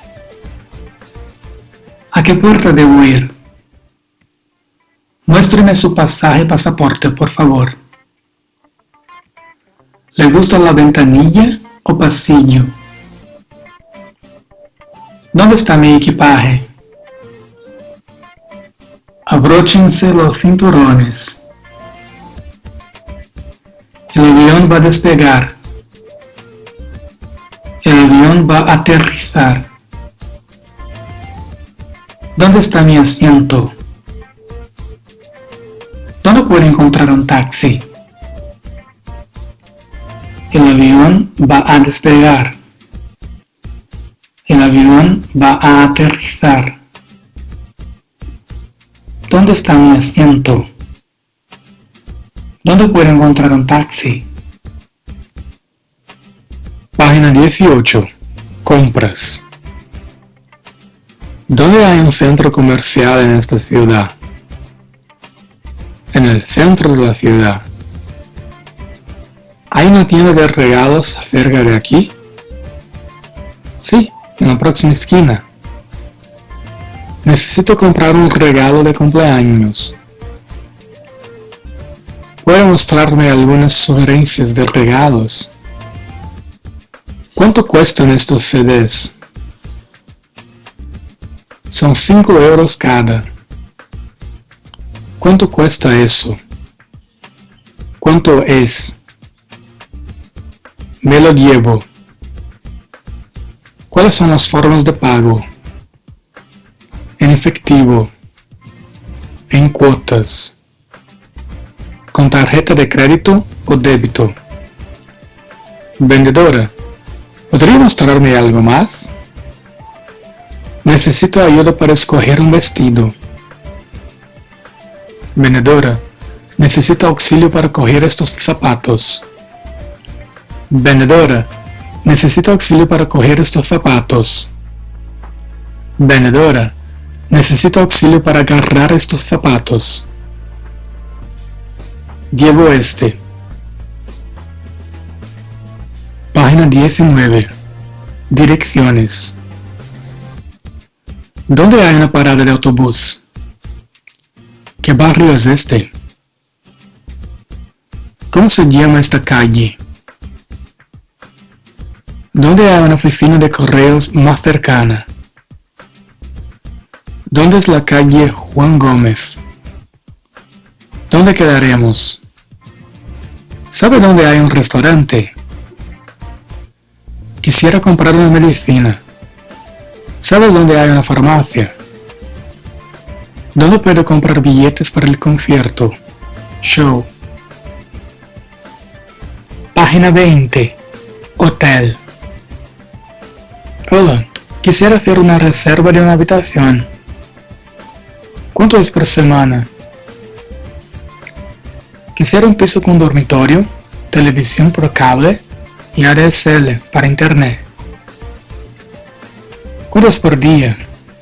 ¿A qué puerta debo ir? Muéstreme su pasaje y pasaporte, por favor. ¿Le gusta la ventanilla o pasillo? ¿Dónde está mi equipaje? Abróchense los cinturones. El avión va a despegar. El avión va a aterrizar. ¿Dónde está mi asiento? ¿Dónde puedo encontrar un taxi? El avión va a despegar. El avión va a aterrizar. ¿Dónde está mi asiento? ¿Dónde puedo encontrar un taxi? Página dieciocho. Compras. ¿Dónde hay un centro comercial en esta ciudad? En el centro de la ciudad. ¿Hay una tienda de regalos cerca de aquí? Sí, en la próxima esquina. Necesito comprar un regalo de cumpleaños. ¿Puede mostrarme algunas sugerencias de regalos? ¿Cuánto cuestan estos C Ds? Son cinco euros cada. ¿Cuánto cuesta eso? ¿Cuánto es? Me lo llevo. ¿Cuáles son las formas de pago? En efectivo. En cuotas. ¿Con tarjeta de crédito o débito? Vendedora, ¿podría mostrarme algo más? Necesito ayuda para escoger un vestido. Vendedora, necesito auxilio para coger estos zapatos. Vendedora, necesito auxilio para coger estos zapatos. Vendedora, necesito auxilio para agarrar estos zapatos. Llevo este. Página diecinueve. Direcciones. ¿Dónde hay una parada de autobús? ¿Qué barrio es este? ¿Cómo se llama esta calle? ¿Dónde hay una oficina de correos más cercana? ¿Dónde es la calle Juan Gómez? ¿Dónde quedaremos? ¿Sabe dónde hay un restaurante? Quisiera comprar una medicina. ¿Sabe dónde hay una farmacia? ¿Dónde puedo comprar billetes para el concierto? Show. Página veinte. Hotel. Hola, quisiera hacer una reserva de una habitación. ¿Cuánto es por semana? Quisiera un piso con dormitorio, televisión por cable y A D S L para internet. ¿Cuánto es por día?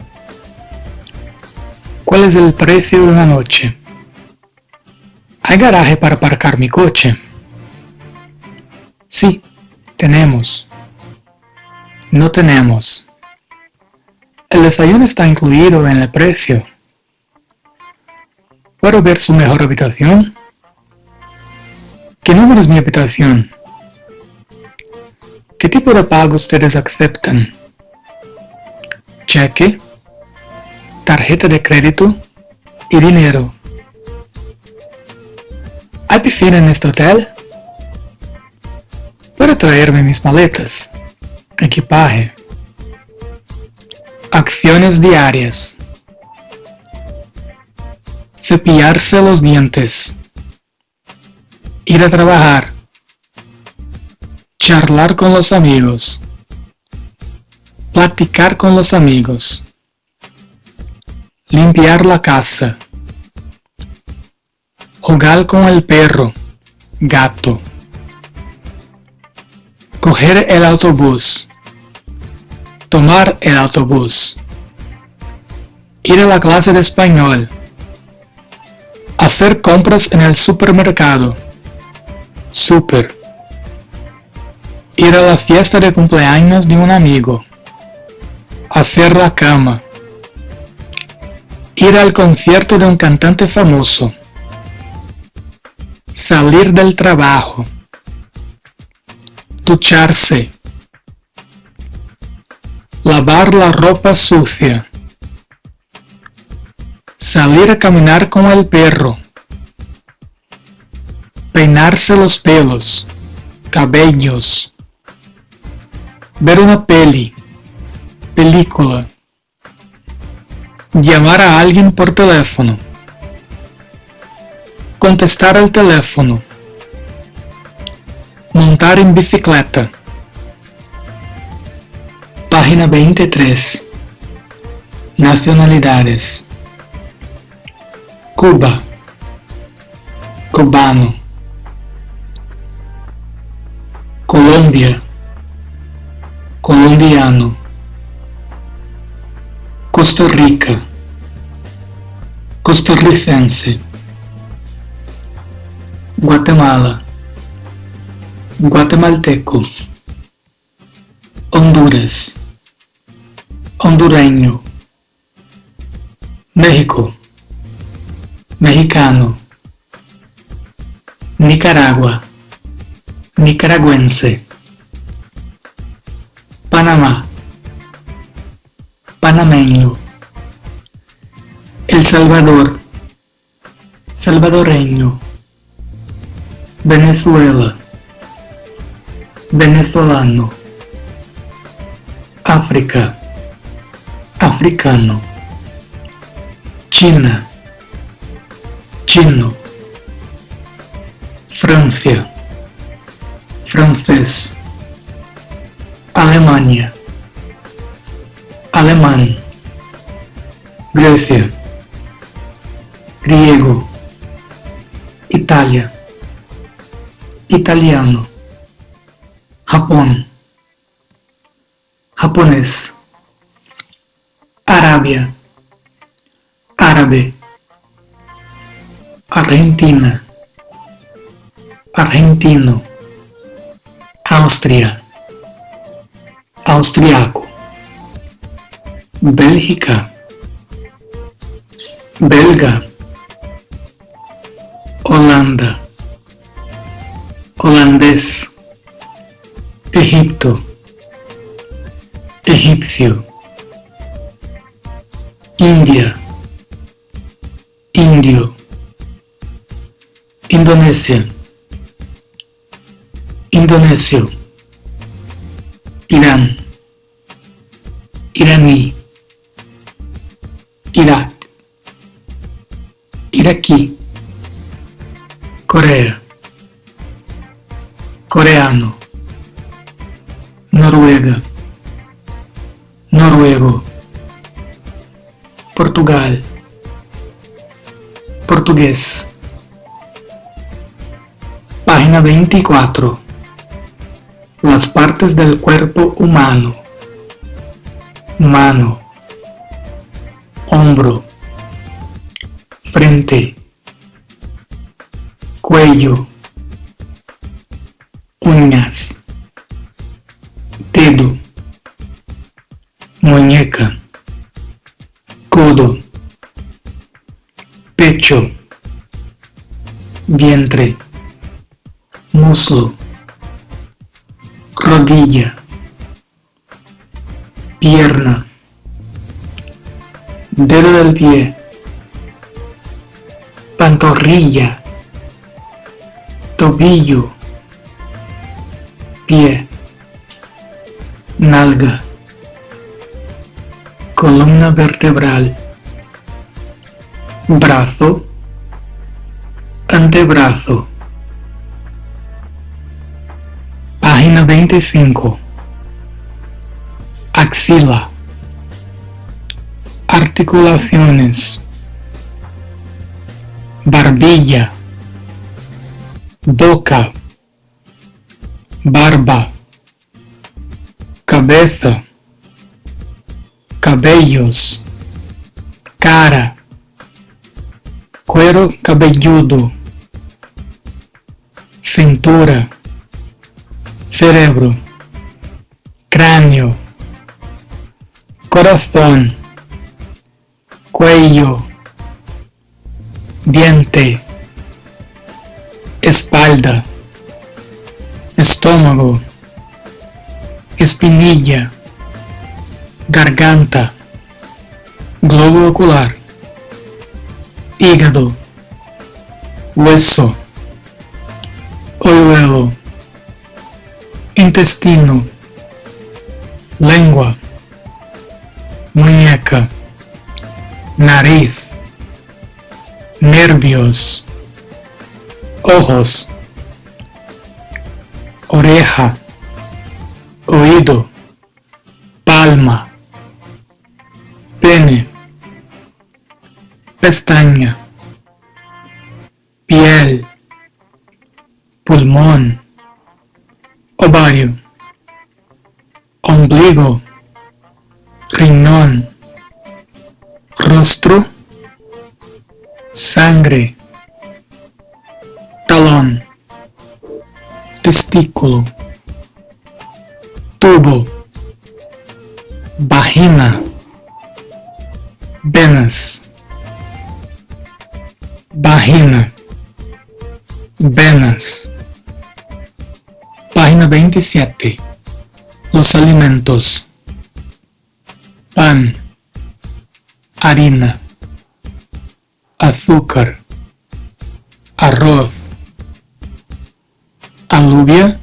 ¿Cuál es el precio de una noche? ¿Hay garaje para aparcar mi coche? Sí, tenemos. No tenemos. El desayuno está incluido en el precio. ¿Puedo ver su mejor habitación? ¿Qué número es mi habitación? ¿Qué tipo de pago ustedes aceptan? Cheque, tarjeta de crédito y dinero. ¿Hay piscina en este hotel? ¿Puedo traerme mis maletas? Equipaje. Acciones diarias. Cepillarse los dientes. Ir a trabajar. Charlar con los amigos. Platicar con los amigos. Limpiar la casa. Jugar con el perro, gato. Coger el autobús. Tomar el autobús. Ir a la clase de español. Hacer compras en el supermercado. Super. Ir a la fiesta de cumpleaños de un amigo. Hacer la cama. Ir al concierto de un cantante famoso. Salir del trabajo. Ducharse. Lavar la ropa sucia. Salir a caminar con el perro. Peinarse los pelos, cabellos. Ver una peli, película. Llamar a alguien por teléfono. Contestar el teléfono. Montar en bicicleta. Página veintitrés. Nacionalidades. Cuba, cubano. Colombia, colombiano. Costa Rica, costarricense. Guatemala, guatemalteco. Honduras, hondureño. México, mexicano. Nicaragua, nicaragüense. Panamá, panameño. El Salvador, salvadoreño. Venezuela, venezolano. África, africano. China, chino. Francia, francés. Alemania, alemán. Grecia, griego. Italia, italiano. Japón, japonés. Arabia, árabe. Argentina, argentino. Austria, austriaco. Bélgica, belga. Holanda, holandés. Egipto, egipcio. India, indio. Indonesia, indonesio. Irán, iraní. Irak, iraquí. Corea, coreano. Noruega, noruego. Portugal, portugués. Página veinticuatro. Las partes del cuerpo humano. Mano, hombro, frente, cuello, uñas, dedo, muñeca, codo, pecho, vientre, muslo, rodilla, pierna, dedo del pie, pantorrilla, tobillo, pie, nalga, columna vertebral, brazo, antebrazo. Página veinticinco. Axila, articulaciones, barbilla, boca, barba, cabeza, cabellos, cara, cuero cabelludo, cintura, cerebro, cráneo, corazón, cuello, diente, espalda, estómago, espinilla, garganta, globo ocular, hígado, hueso, hoyuelo, intestino, lengua, muñeca, nariz, nervios, ojos, oreja, oído, palma, pene, pestaña, piel, pulmón, ovario, ombligo, riñón, rostro, sangre, talón, testículo, tubo, vagina, venas, vagina, venas. Página veintisiete. Los alimentos: pan, harina, azúcar, arroz, alubia,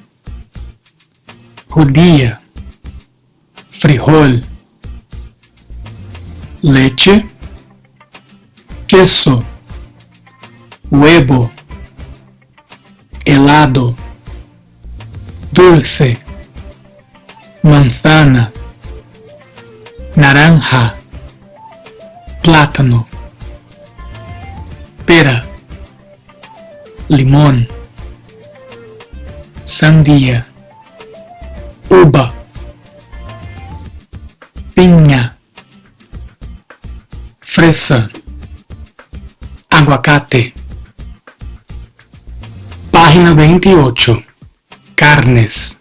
judía, frijol, leche, queso, huevo, helado, dulce, manzana, naranja, plátano, pera, limón, sandía, uva, piña, fresa, aguacate. Página veintiocho. Carnes: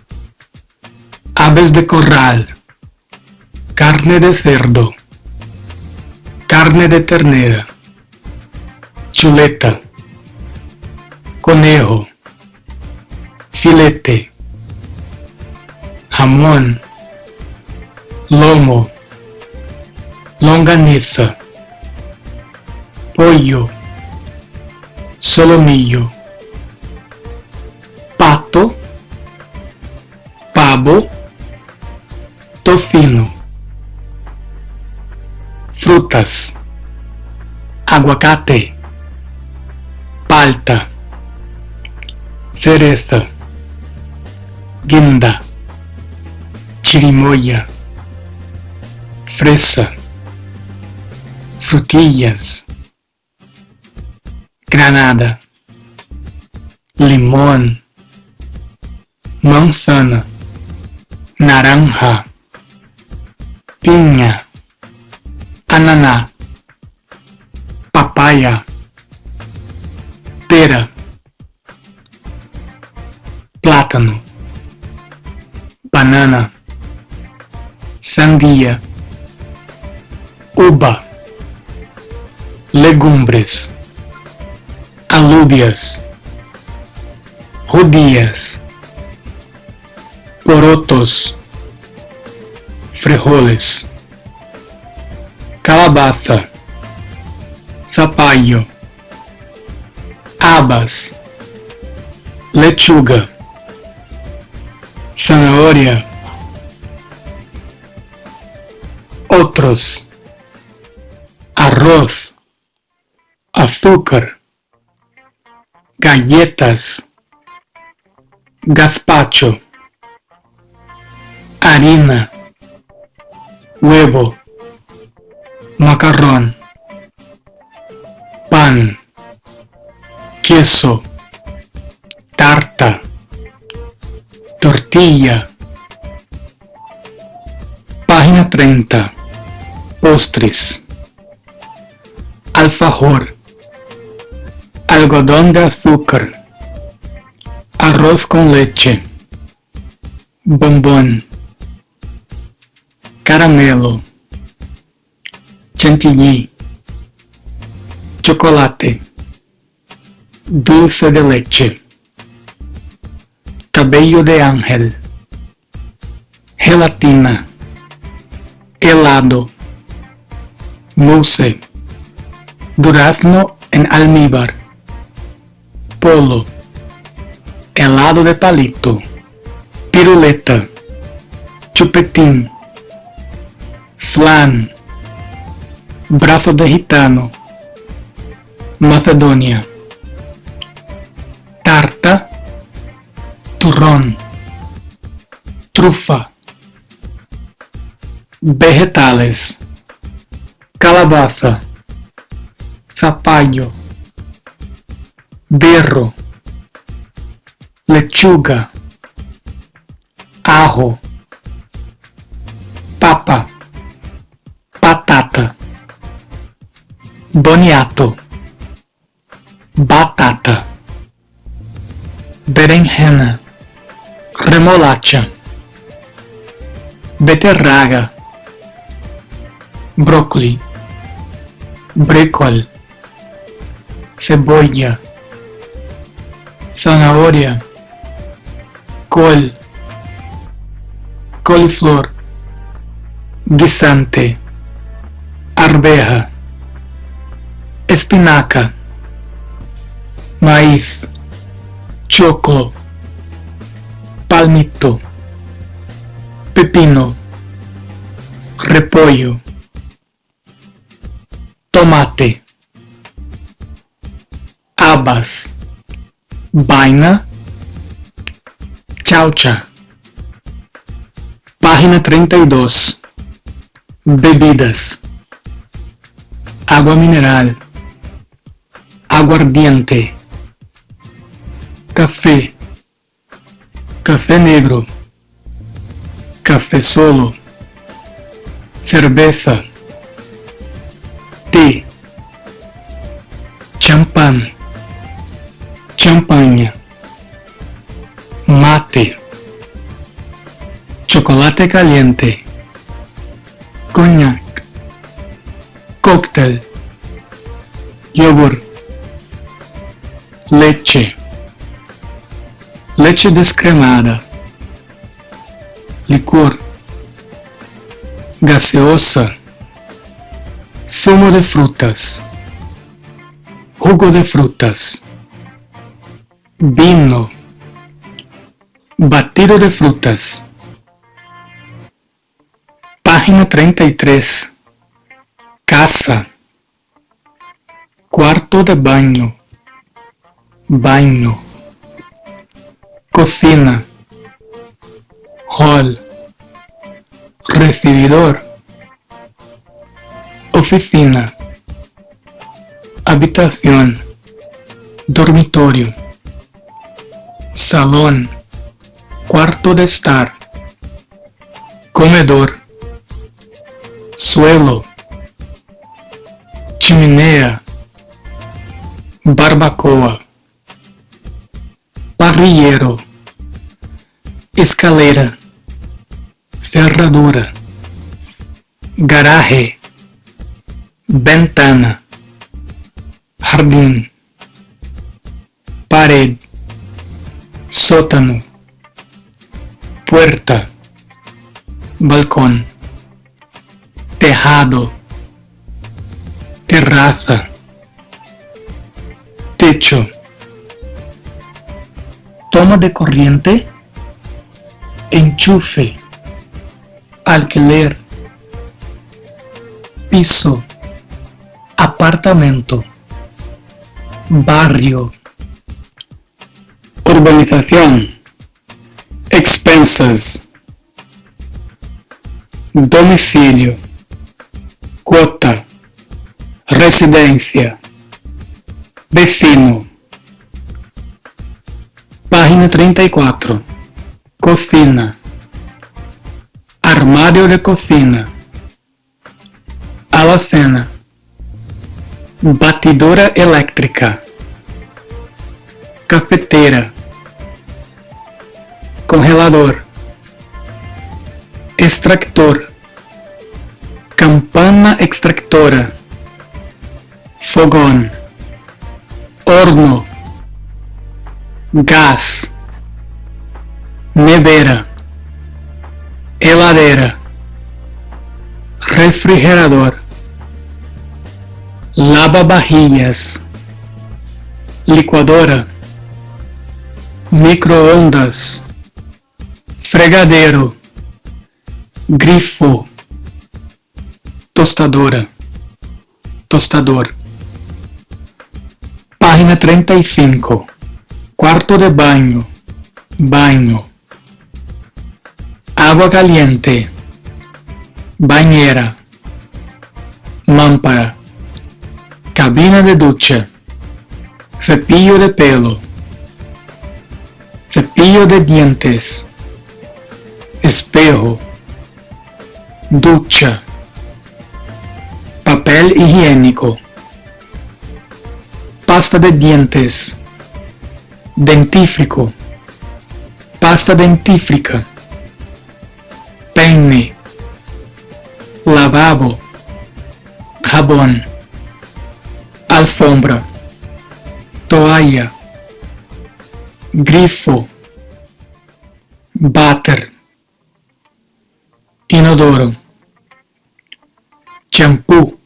aves de corral, carne de cerdo, carne de ternera, chuleta, conejo, filete, jamón, lomo, longaniza, pollo, solomillo, pato, pavo, tocino. Frutas: aguacate, palta, cereza, guinda, chirimoya, fresa, frutillas, granada, limón, manzana, naranja, piña, ananá, papaya, pera, plátano, banana, sandía, uva, legumbres, alubias, judías, porotos, frijoles, calabaza, zapallo, habas, lechuga, zanahoria. Otros: arroz, azúcar, galletas, gazpacho, harina, huevo, macarrón, pan, queso, tarta, tortilla. Página treinta. Postres: alfajor, algodón de azúcar, arroz con leche, bombón, caramelo, chantilly, chocolate, dulce de leche, cabello de ángel, gelatina, helado, mousse, durazno en almíbar, polo, helado de palito, piruleta, chupetín, flan, brazo de gitano, Macedonia, tarta, turrón, trufa, vegetales, calabaza, zapallo, berro, lechuga, ajo, papa, patata, boniato, batata, berenjena, remolacha, beterraga, brócoli, brécol, cebolla, zanahoria, col, coliflor, guisante, arveja, espinaca, maíz, choclo, palmito, pepino, repollo, tomate, habas, vaina, chaucha. Página treinta y dos. Bebidas. Agua mineral, aguardiente, café, café negro, café solo, cerveza, té, champán, champaña, mate, chocolate caliente, coñac, cóctel, yogur, leche, leche descremada, licor, gaseosa, zumo de frutas, jugo de frutas, vino, batido de frutas. Página treinta y tres. Casa, cuarto de baño, baño, cocina, hall, recibidor, oficina, habitación, dormitorio, salón, cuarto de estar, comedor, suelo, chimenea, barbacoa, parrillero, escalera, ferradura, garaje, ventana, jardín, pared, sótano, puerta, balcón, tejado, terraza, techo, toma de corriente, enchufe, alquiler, piso, apartamento, barrio, urbanización, expensas, domicilio, cuota, residencia, vecino. Página treinta y cuatro. Cocina, armario de cocina, alacena, batidora eléctrica, cafetera, congelador, extractor, campana extractora, fogón, horno, gas, nevera, heladera, refrigerador, lavavajillas, licuadora, microondas, fregadero, grifo, tostadora, tostador. Página treinta y cinco. Cuarto de baño, baño, agua caliente, bañera, lámpara, cabina de ducha, cepillo de pelo, cepillo de dientes, espejo, ducha, papel higiénico, pasta de dientes, dentífrico, pasta dentífrica, peine, lavabo, jabón, alfombra, toalla, grifo, váter, inodoro, champú.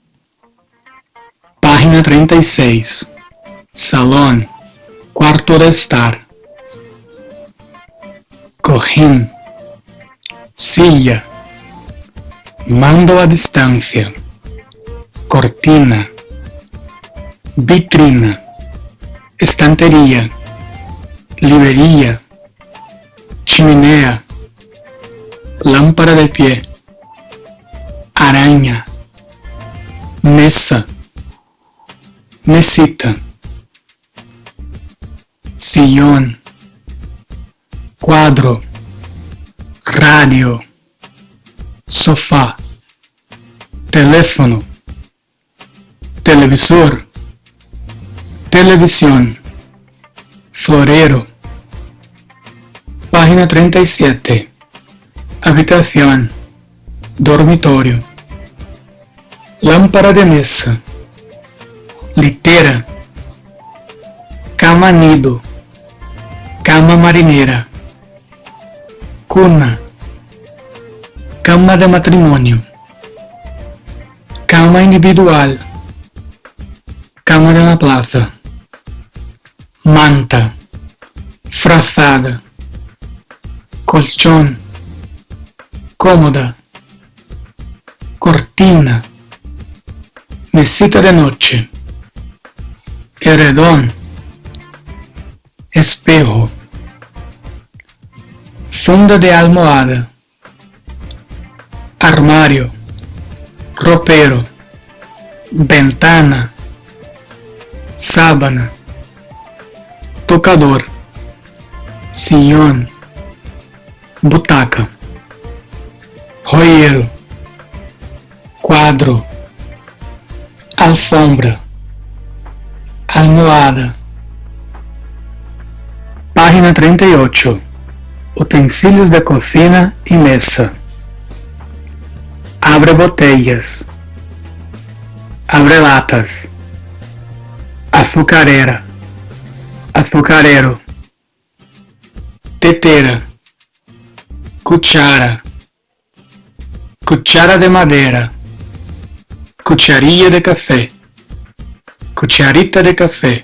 Página treinta y seis. Salón, cuarto de estar, cojín, silla, mando a distancia, cortina, vitrina, estantería, librería, chimenea, lámpara de pie, araña, mesa, mesita, sillón, cuadro, radio, sofá, teléfono, televisor, televisión, florero. Página treinta y siete. Habitación, dormitorio, lámpara de mesa, litera, cama nido, cama marinera, cuna, cama de matrimonio, cama individual, cama de la plaza, manta, frazada, colchón, cómoda, cortina, mesita de noche, edredón, espejo, funda de almohada, armario, ropero, ventana, sábana, tocador, sillón, butaca, joyero, cuadro, alfombra, almohada. Página treinta y ocho. Utensilios de cocina y mesa. Abre botellas, abre latas, azucarera, azucarero, tetera, cuchara, cuchara de madera, cucharilla de café, cucharita de café,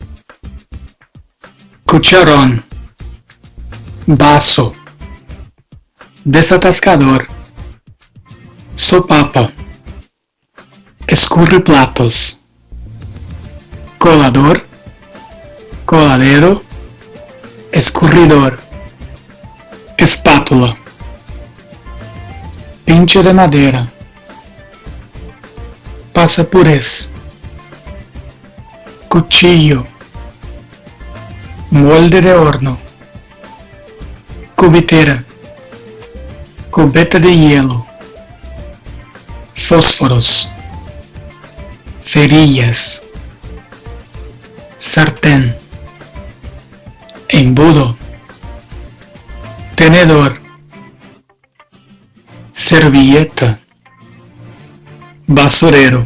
cucharón, vaso, desatascador, sopapa, escurriplatos, colador, coladero, escurridor, espátula, pincho de madera, pasapurés, cuchillo, molde de horno, cubitera, cubeta de hielo, fósforos, cerillas, sartén, embudo, tenedor, servilleta, basurero,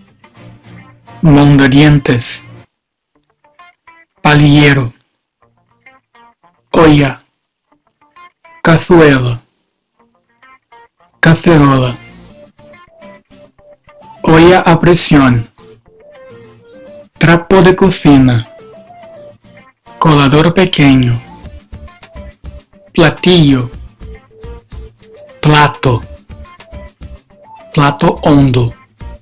mondadientes, palillero, olla, cazuela, cacerola, olla a presión, trapo de cocina, colador pequeño, platillo, plato, plato hondo,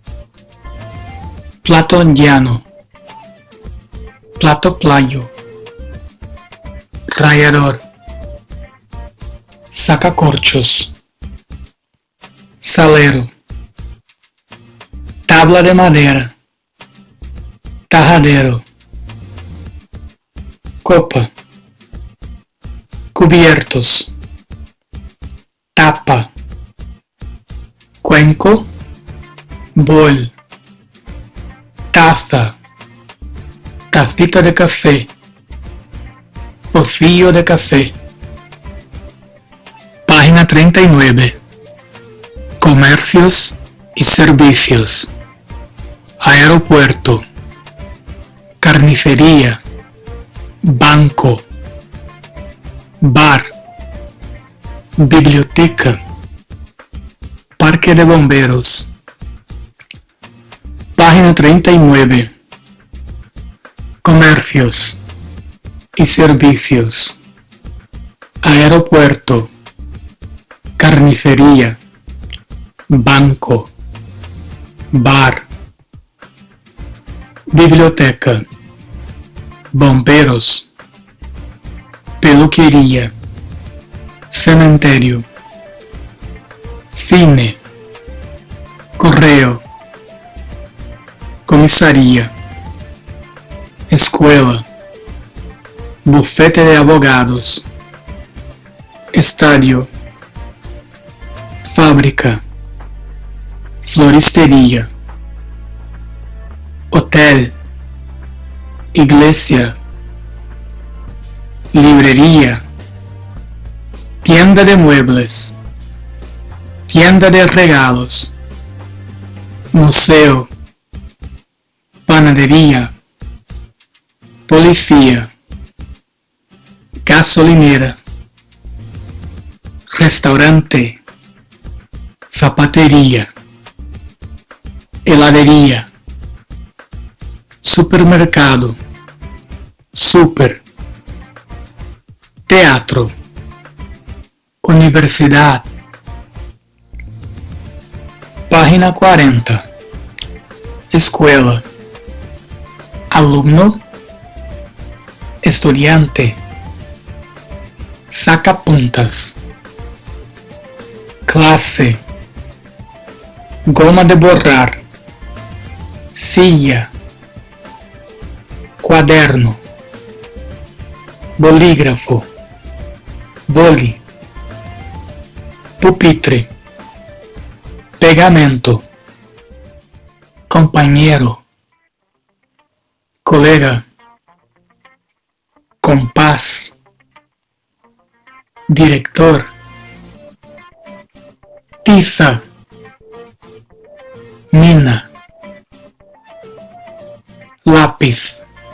plato llano, plato playo, rallador, sacacorchos, salero, tabla de madera, tajadero, copa, cubiertos, tapa, cuenco, bol, taza, tacita de café, pocillo de café. Página treinta y nueve. Comercios y servicios. Aeropuerto, carnicería, banco, bar, biblioteca, parque de bomberos. Página treinta y nueve. Comercios y servicios. Aeropuerto, carnicería, banco, bar, biblioteca, bomberos, peluquería, cementerio, cine, correo, comisaría, escuela, bufete de abogados, estadio, fábrica, floristería, hotel, iglesia, librería, tienda de muebles, tienda de regalos, museo, panadería, policía, gasolinera, restaurante, zapatería, heladería, supermercado, super, teatro, universidad. Página cuarenta. Escuela, alumno, estudiante, sacapuntas, clase, goma de borrar, silla, cuaderno, bolígrafo, boli, pupitre, pegamento, compañero, colega, compás, director, tiza, mina, lápiz,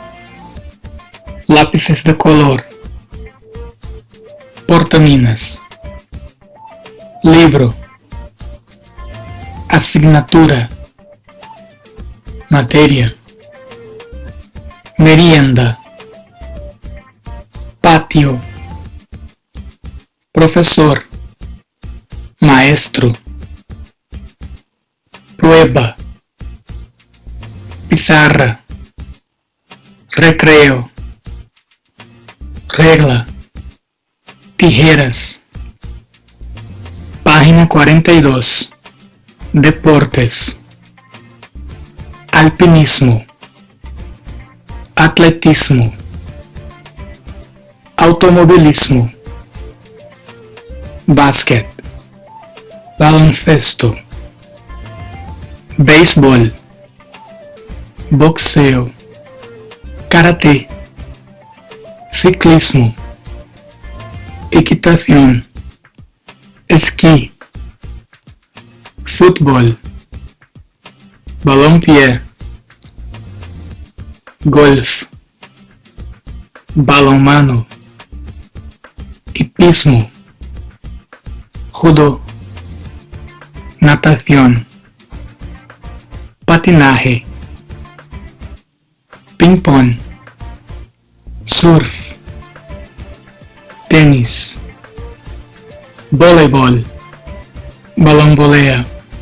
lápices de color, portaminas, libro, asignatura, materia, merienda, patio, profesor, maestro, prueba, pizarra, recreo, regla, tijeras. Página cuarenta y dos. Deportes, alpinismo, atletismo, automovilismo, básquet, baloncesto, béisbol, boxeo, karate, ciclismo, equitación, esquí, fútbol, balompié, golf, balonmano, hipismo, judo, natación, patinaje, ping-pong, surf, tenis, voleibol, balonvolea.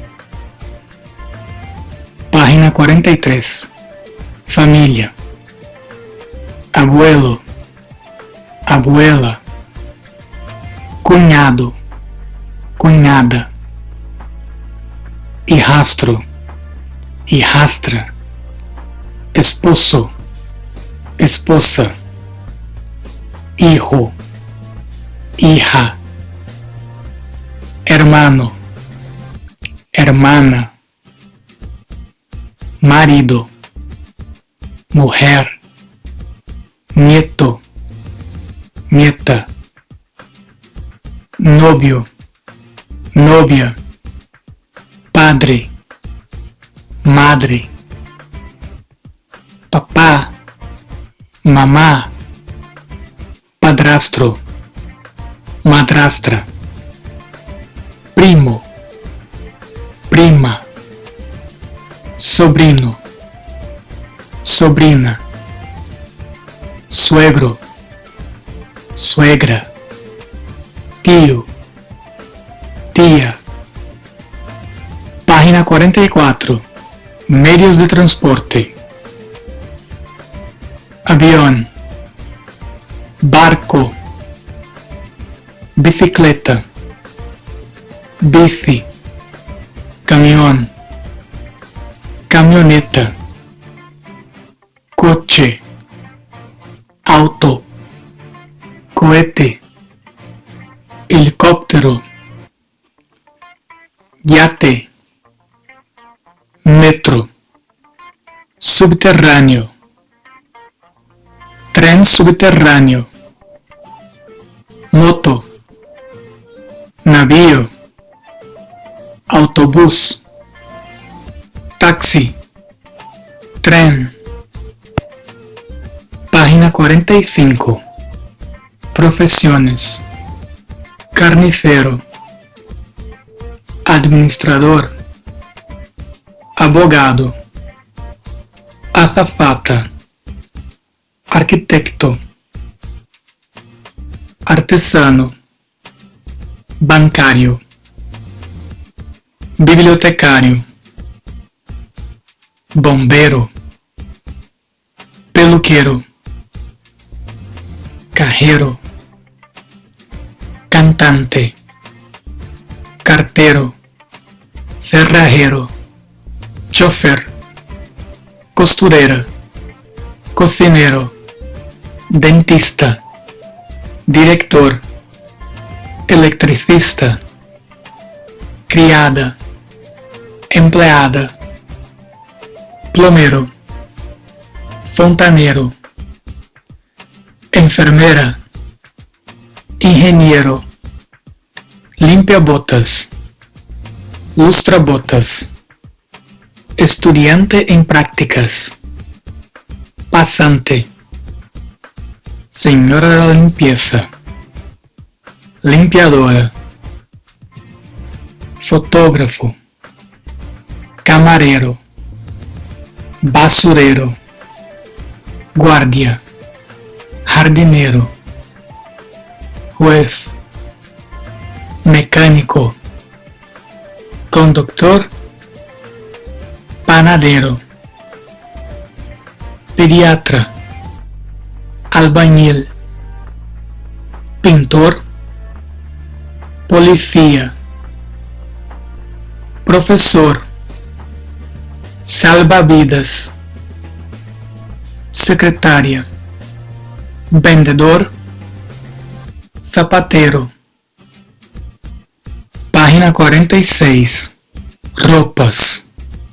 Página cuarenta y tres. Familia, abuelo, abuela, cuñado, cuñada, hijastro, hijastra, esposo, esposa, hijo, hija, hermano, hermana, marido, mujer, nieto, nieta, novio, novia, padre, madre, papá, mamá, padrastro, madrastra, primo, prima, sobrino, sobrina, suegro, suegra, tío, tía. Página cuarenta y cuatro. Medios de transporte. Avión, barco, bicicleta, bici, camión, camioneta, coche, auto, cohete, helicóptero, yate, metro, subterráneo, tren subterráneo, moto, navío, autobús, taxi, tren. Página cuarenta y cinco. Profesiones: carnicero, administrador, abogado, azafata, arquitecto, artesano, bancario, bibliotecario, bombero, peluquero, cajero, cantante, cartero, cerrajero, chofer, costurera, cocinero, dentista, director, electricista, criada, empleada, plomero, fontanero, enfermera, ingeniero, limpiabotas, lustrabotas, estudiante en prácticas, pasante, señora de la limpieza, limpiadora, fotógrafo, camarero, basurero, guardia, jardinero, juez, mecánico, conductor, panadero, pediatra, albañil, pintor, policía, profesor, salvavidas, secretaria, vendedor, zapatero. Página cuarenta y seis. Ropas: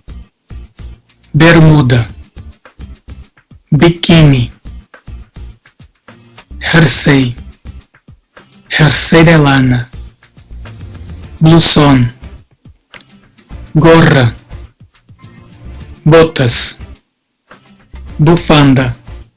bermuda, bikini, jersey, jersey de lana, blusón, gorra, botas, bufanda,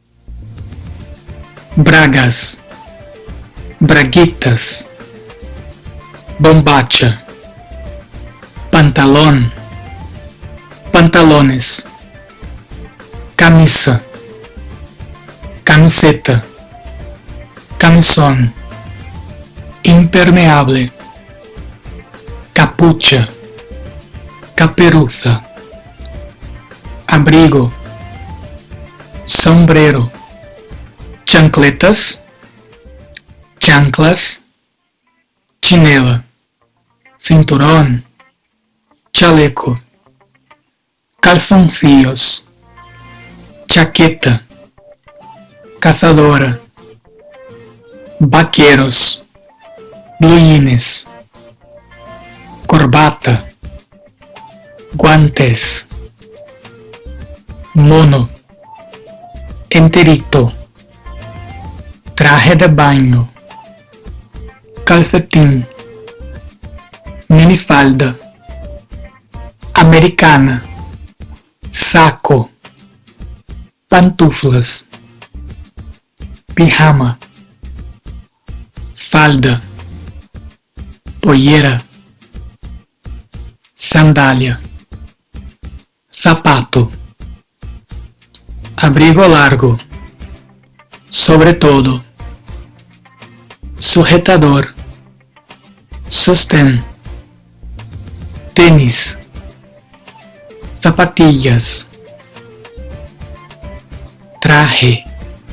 bragas, braguitas, bombacha, pantalón, pantalones, camisa, camiseta, camisón, impermeable, capucha, caperuza, abrigo, sombrero, chancletas, chanclas, chinela, cinturón, chaleco, calzoncillos, chaqueta, cazadora, vaqueiros, blue jeans, corbata, guantes, mono, enterito, traje de baño, calcetín, minifalda, americana, saco, pantuflas, pijama, falda, pollera, sandália, zapato, abrigo largo, sobre todo, sujetador, sostén, tênis, zapatillas, traje,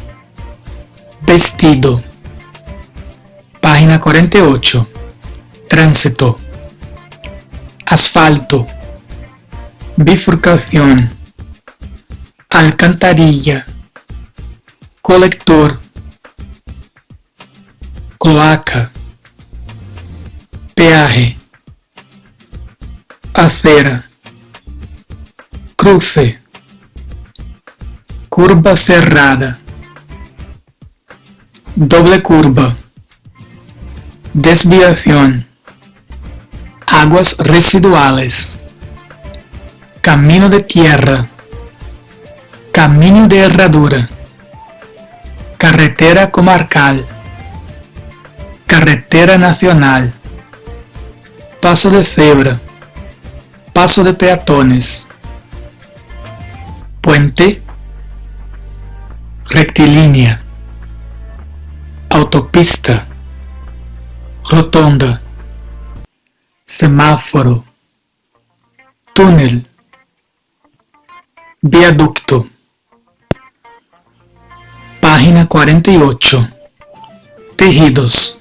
vestido. Página cuarenta y ocho. Tránsito, asfalto, bifurcación, alcantarilla, colector, cloaca, peaje, acera, cruce, curva cerrada, doble curva, desviación, aguas residuales, camino de tierra, camino de herradura, carretera comarcal, carretera nacional, paso de cebra, paso de peatones, puente, rectilínea, autopista, rotonda, semáforo, túnel, viaducto. Página cuarenta y ocho. Tejidos.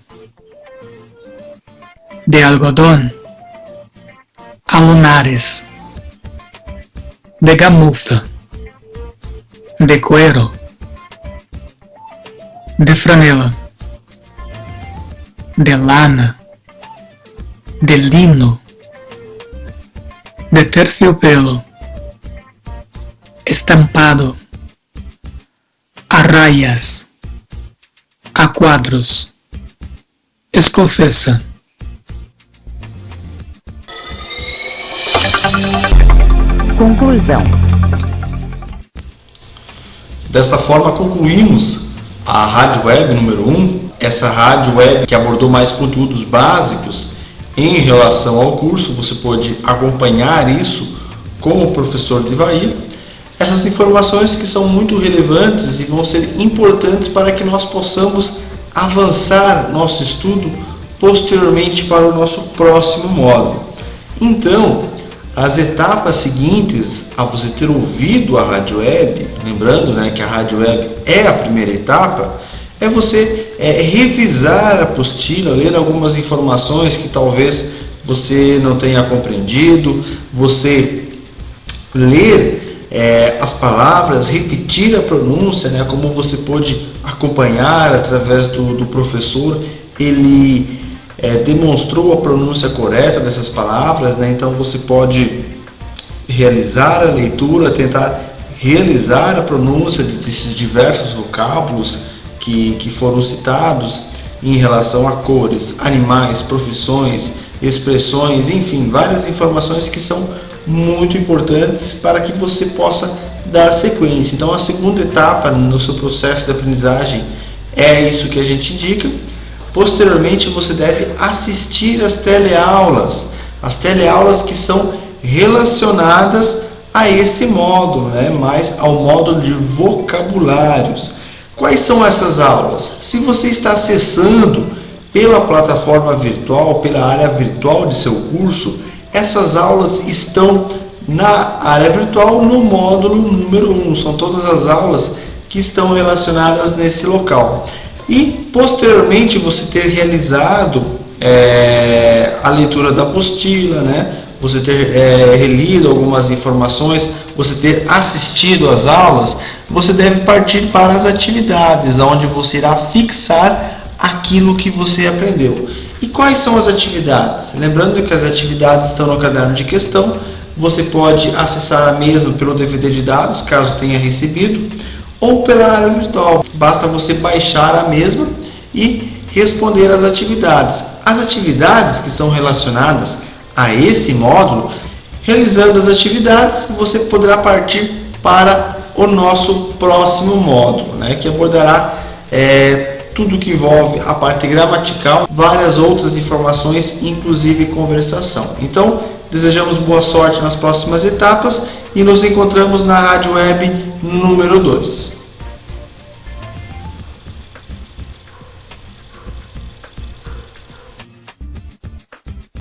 De algodón, alunares, de gamuza, de cuero, de franela, de lana, de lino, de terciopelo, estampado, a rayas, a cuadros, escocesa. Conclusão. Dessa forma concluímos a Rádio Web número um, essa Rádio Web que abordou mais conteúdos básicos em relação ao curso. Você pode acompanhar isso com o professor Divair. Essas informações que são muito relevantes e vão ser importantes para que nós possamos avançar nosso estudo posteriormente para o nosso próximo módulo. Então, as etapas seguintes a você ter ouvido a Rádio Web, lembrando, né, que a Rádio Web é a primeira etapa, é você é, revisar a apostila, ler algumas informações que talvez você não tenha compreendido, você ler é, as palavras, repetir a pronúncia, né, como você pode acompanhar através do, do professor. Ele é, demonstrou a pronúncia correta dessas palavras, né, então você pode realizar a leitura, tentar realizar a pronúncia desses diversos vocábulos que, que foram citados em relação a cores, animais, profissões, expressões, enfim, várias informações que são muito importantes para que você possa dar sequência. Então, a segunda etapa no seu processo de aprendizagem é isso que a gente indica. Posteriormente, você deve assistir às teleaulas, as teleaulas que são relacionadas a esse módulo, né? Mais ao módulo de vocabulários. Quais são essas aulas? Se você está acessando pela plataforma virtual, pela área virtual de seu curso, essas aulas estão na área virtual no módulo número um. São todas as aulas que estão relacionadas nesse local. E posteriormente você ter realizado é, a leitura da apostila, né? Você ter é, relido algumas informações, você ter assistido às aulas, você deve partir para as atividades, onde você irá fixar aquilo que você aprendeu. E quais são as atividades? Lembrando que as atividades estão no caderno de questão, você pode acessar a mesma pelo D V D de dados, caso tenha recebido, ou pela área virtual. Basta você baixar a mesma e responder às atividades. As atividades que são relacionadas a esse módulo, realizando as atividades, você poderá partir para o nosso próximo módulo, né, que abordará é, tudo que envolve a parte gramatical, várias outras informações, inclusive conversação. Então, desejamos boa sorte nas próximas etapas e nos encontramos na Rádio Web número dois.